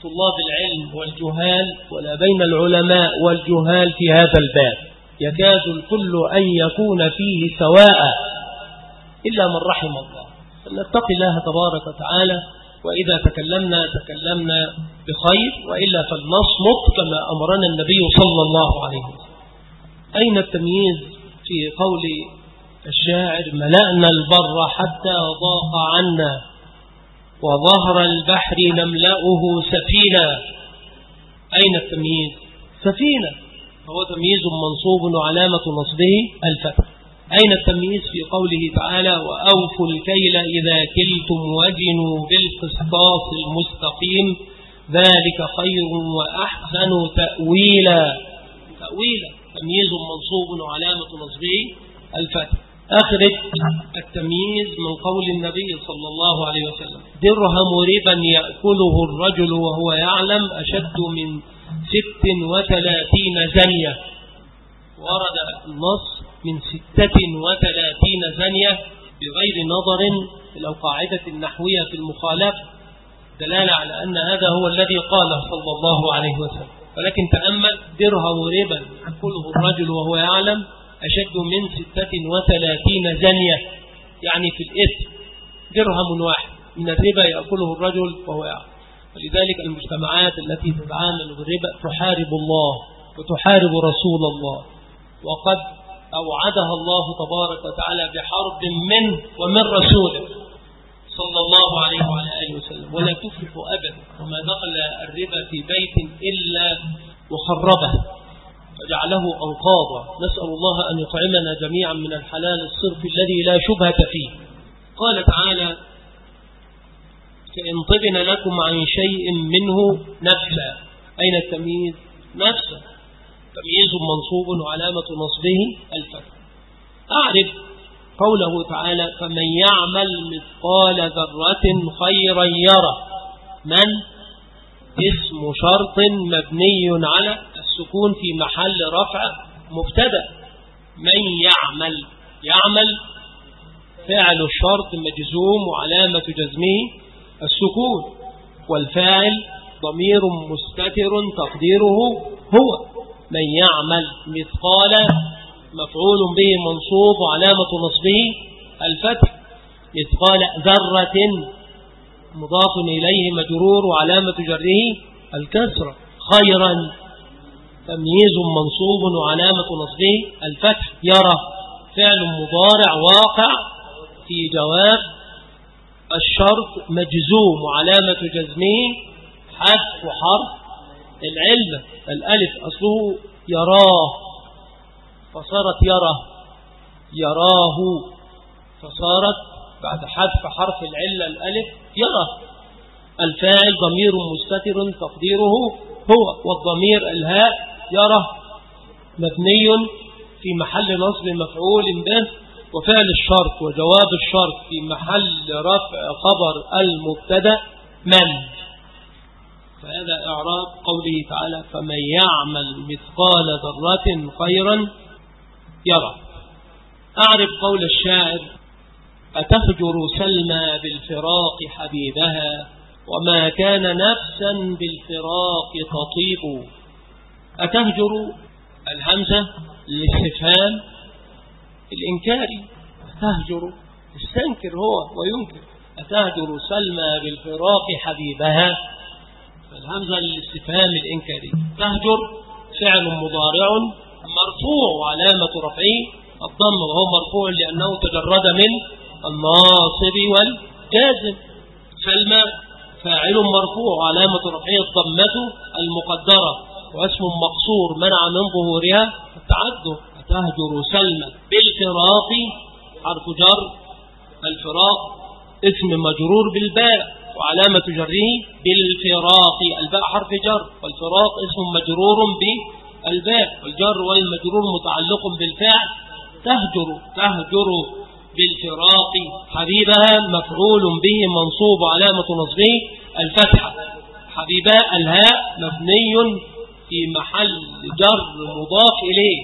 [SPEAKER 1] طلاب العلم والجهال ولا بين العلماء والجهال في هذا الباب، يكاد الكل أن يكون فيه سواء إلا من رحم الله. فلنتقي الله تبارك وتعالى، وإذا تكلمنا تكلمنا بخير، وإلا فلنصمت كما أمرنا النبي صلى الله عليه وسلم. أين التمييز في قول الشاعر ملأنا البر حتى ضاق عنا وظهر البحر نملأه سفينة؟ أين التمييز؟ سفينة هو تمييز منصوب وعلامة نصبه الفتح. أين التمييز في قوله تعالى وأوفوا الكيل إذا كلتم وزنوا بالقسطاس المستقيم ذلك خير وأحسن تأويلا؟ تأويلا تمييز منصوب وعلامة نصبه الفتح. أخرج التمييز من قول النبي صلى الله عليه وسلم درهم ربا يأكله الرجل وهو يعلم أشد من ست وثلاثين زنية. ورد النص من ستة وثلاثين زنية بغير نظر إلى القاعدة النحوية في المخالفة، دلالة على أن هذا هو الذي قاله صلى الله عليه وسلم. ولكن تأمل درهم ربا يأكله الرجل وهو يعلم أشد من ستة وثلاثين زنية، يعني في الإثم درهم واحد من الربا يأكله الرجل وهو يعلم. ولذلك المجتمعات التي تتعامل بالربا تحارب الله وتحارب رسول الله، وقد أوعدها الله تبارك وتعالى بحرب منه ومن رسوله صلى الله عليه وعلى آله وسلم، ولا تفلح أبدا. وما دخل الربا في بيت إلا وخربه وجعله أنقاضا. نسأل الله أن يطعمنا جميعا من الحلال الصرف الذي لا شبهة فيه. قال تعالى فإن طبن لكم عن شيء منه نفسا. أين التمييز؟ نفسا تمييز منصوب وعلامة نصبه الفتح. أعرف قوله تعالى فمن يعمل مثقال ذرة خيرا يره. من اسم شرط مبني على السكون في محل رفع مبتدأ. من يعمل، يعمل فعل الشرط مجزوم وعلامة جزمه السكون، والفاعل ضمير مستتر تقديره هو. من يعمل مثقال مفعول به منصوب وعلامة نصبه الفتح. مثقال ذرة مضاف إليه مجرور وعلامة جره الكسرة. خيرا تمييز منصوب وعلامة نصبه الفتح. يرى فعل مضارع واقع في جواب الشرط مجزوم وعلامة جزمه حذف حرف العلة. الألف أصله يراه فصارت يرى، يراه فصارت بعد حذف حرف العلة الألف يرى. الفاعل ضمير مستتر تقديره هو، والضمير الهاء يرى مبني في محل نصب مفعول به، وفعل الشرط وجواب الشرط في محل رفع خبر المبتدا من. فهذا إعراب قوله تعالى فمن يعمل مثقال ذرة خيرا يرى. أعرف قول الشاعر أتهجر سلمى بالفراق حبيبها وما كان نفسا بالفراق تطيب. أتهجر الهمزة للاستفهام الإنكاري، أتهجر استنكر هو وينكر. أتهجر سلمى بالفراق حبيبها، الهمزة للاستفهام الإنكاري. تهجر فعل مضارع مرفوع وعلامة رفعه الضم، وهو مرفوع لأنه تجرد من الناصب والجازم. سلمى فاعل مرفوع وعلامة رفعه الضمة المقدرة، واسم مقصور منع من ظهورها التعذر. تهجر سلمى بالفراق حرف جر، الفراق اسم مجرور بالباء وعلامة جره بالفراق، الباء حرف جر، والفراق اسم مجرور بالباء، والجر والمجرور متعلق بالفعل. تهجر تهجر بالفراق حبيبها مفعول به منصوب علامة نصبه الفتحة. حبيبها الهاء مبني في محل جر مضاف إليه.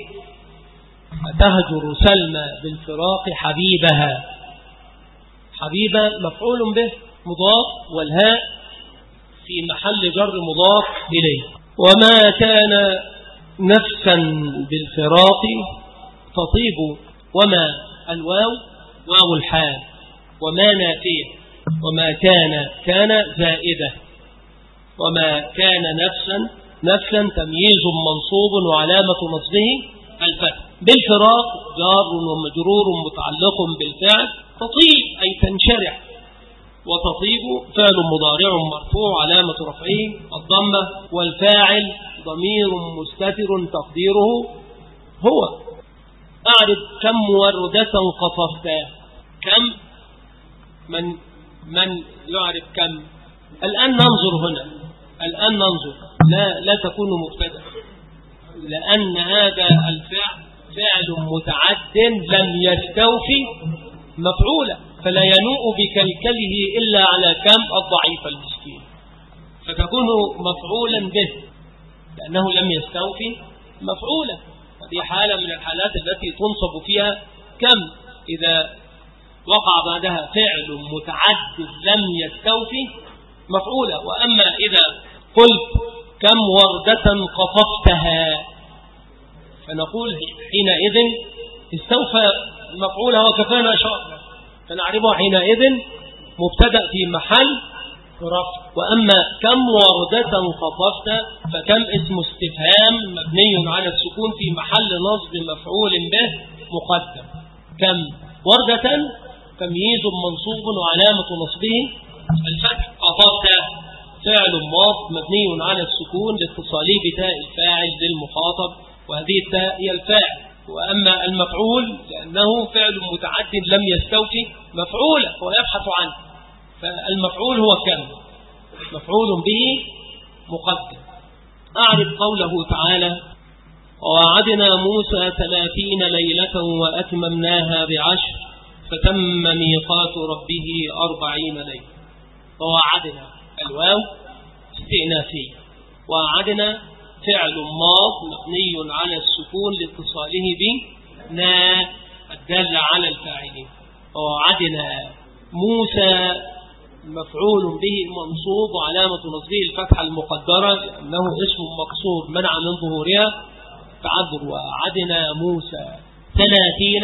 [SPEAKER 1] تهجر سلمى بالفراق حبيبها، حبيبة مفعول به مضاف، والهاء في محل جر مضاف إليه. وما كان نفسا بالفراق تطيب. وما الواو واو الحال، وما نافية، وما كان كان زائدة. وما كان نفسا نفسا تمييز منصوب وعلامة نصبه الفتح. بالفراق جار ومجرور متعلق بالفعل. تطيب أي تنشرح، وتطيب فعل مضارع مرفوع علامة رفعه الضمة، والفاعل ضمير مستتر تقديره هو. أعرف كم وردة قطفت. كم من من يعرف كم. الآن ننظر هنا، الآن ننظر لا لا تكون مبتدأ، لأن هذا الفعل فعل متعد لم يستوفي مفعولا، فلا ينوء بكلكله إلا على كم الضعيف المسكين، فتكون مفعولا به لأنه لم يستوفي مفعولا. هذه حالة من الحالات التي تنصب فيها كم إذا وقع بعدها فعل متعد لم يستوفي مفعولا. وأما إذا قلت كم وردة قطفتها فنقول حينئذ استوفى مفعولها وكفانا شر، فنعرفه حينئذ مبتدأ في محل رفع. وأما كم وردة قطفت فكم اسم استفهام مبني على السكون في محل نصب مفعول به مقدم. كم وردة تمييز منصوب وعلامة نصبه الفتح. قطفت فعل ماض مبني على السكون لاتصاله بتاء الفاعل للمخاطب، وهذه التاء هي الفاعل. وأما المفعول لأنه فعل متعد لم يستوفي مفعولا ويبحث عنه، فالمفعول هو كم مفعول به مقدم. أعرف قوله تعالى ووعدنا موسى ثلاثين ليلة وأتممناها بعشر فتم ميقات ربه أربعين ليلة. ووعدنا الواو استئنافية، ووعدنا فعل ماض مبني على السكون لاتصاله بنا الدال على الفاعلين. ووعدنا موسى مفعول به منصوب وعلامة نصبه الفتحة المقدرة لأنه اسم مقصور منع من ظهورها تعذر. ووعدنا موسى ثلاثين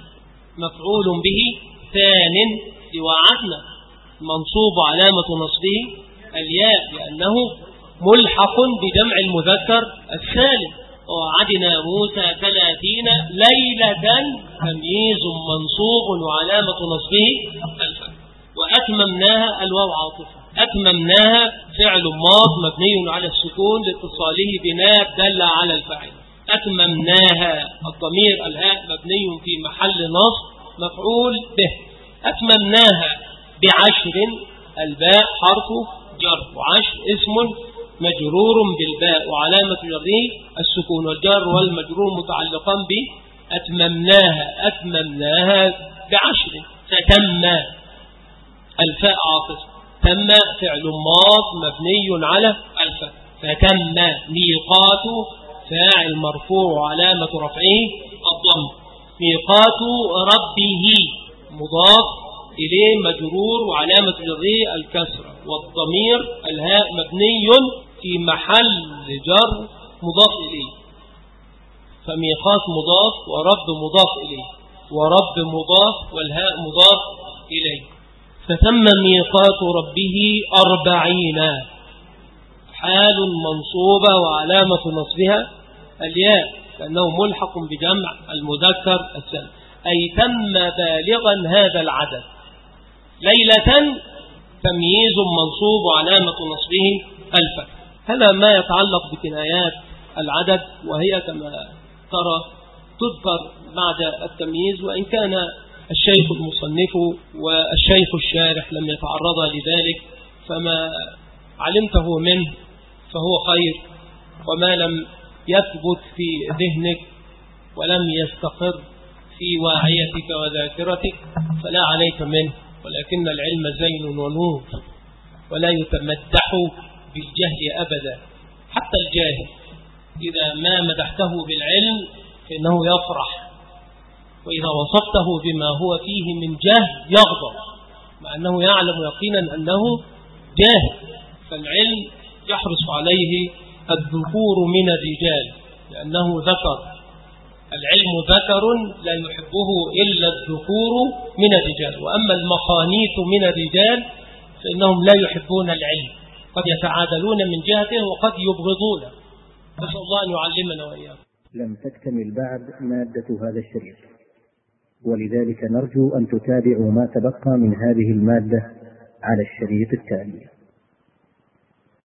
[SPEAKER 1] مفعول به ثان لوعدنا منصوب علامة نصبه الياء لأنه ملحق بجمع المذكر السالم. ووعدنا موسى ثلاثين ليلة تمييز منصوب وعلامة نصبه الفتح. وأتممناها الواو عاطفة. أتممناها فعل ماض مبني على السكون لاتصاله بنا دل على الفاعل. أتممناها الضمير الهاء مبني في محل نصب مفعول به. أتممناها بعشر الباء حرف جر، وعشر اسم مجرور بالباء وعلامة جره السكون، والجر والمجرور متعلقان بأتممناها. أتممناها بعشر. فتم الفاء عاطف. تم فعل ماض مبني على الفاء. فتم ميقات فاعل مرفوع وعلامة رفعه الضم. ميقات ربه مضاف إليه مجرور وعلامة جره الكسرة، والضمير الهاء مبني في محل جر مضاف إليه. فميقات مضاف ورب مضاف إليه، ورب مضاف والهاء مضاف إليه. فتم ميقات ربه أربعين حال منصوبة وعلامة نصبها الياء لأنه ملحق بجمع المذكر السالم، أي تم بالغا هذا العدد. ليلة تمييز منصوب وعلامة نصبه الفتح. هذا ما يتعلق بكنايات العدد، وهي كما ترى تذكر بعد التمييز، وإن كان الشيخ المصنف والشيخ الشارح لم يتعرضا لذلك، فما علمته منه فهو خير، وما لم يثبت في ذهنك ولم يستقر في واعيتك وذاكرتك فلا عليك منه. ولكن العلم زين ونور، ولا يتمدح بالجهل أبدا. حتى الجاهل إذا ما مدحته بالعلم فإنه يفرح، وإذا وصفته بما هو فيه من جهل يغضب، مع أنه يعلم يقينا أنه جاهل. فالعلم يحرص عليه الذكور من الرجال لأنه ذكر، العلم ذكر لا يحبه إلا الذكور من الرجال، وأما المخانيث من الرجال فإنهم لا يحبون العلم، قد يتعادلون من جهته وقد يبغضونه. نسأل الله أن يعلمنا وإياكم.
[SPEAKER 2] لم تكتمل بعد مادة هذا الشريط، ولذلك نرجو أن تتابعوا ما تبقى من هذه المادة على الشريط التالي.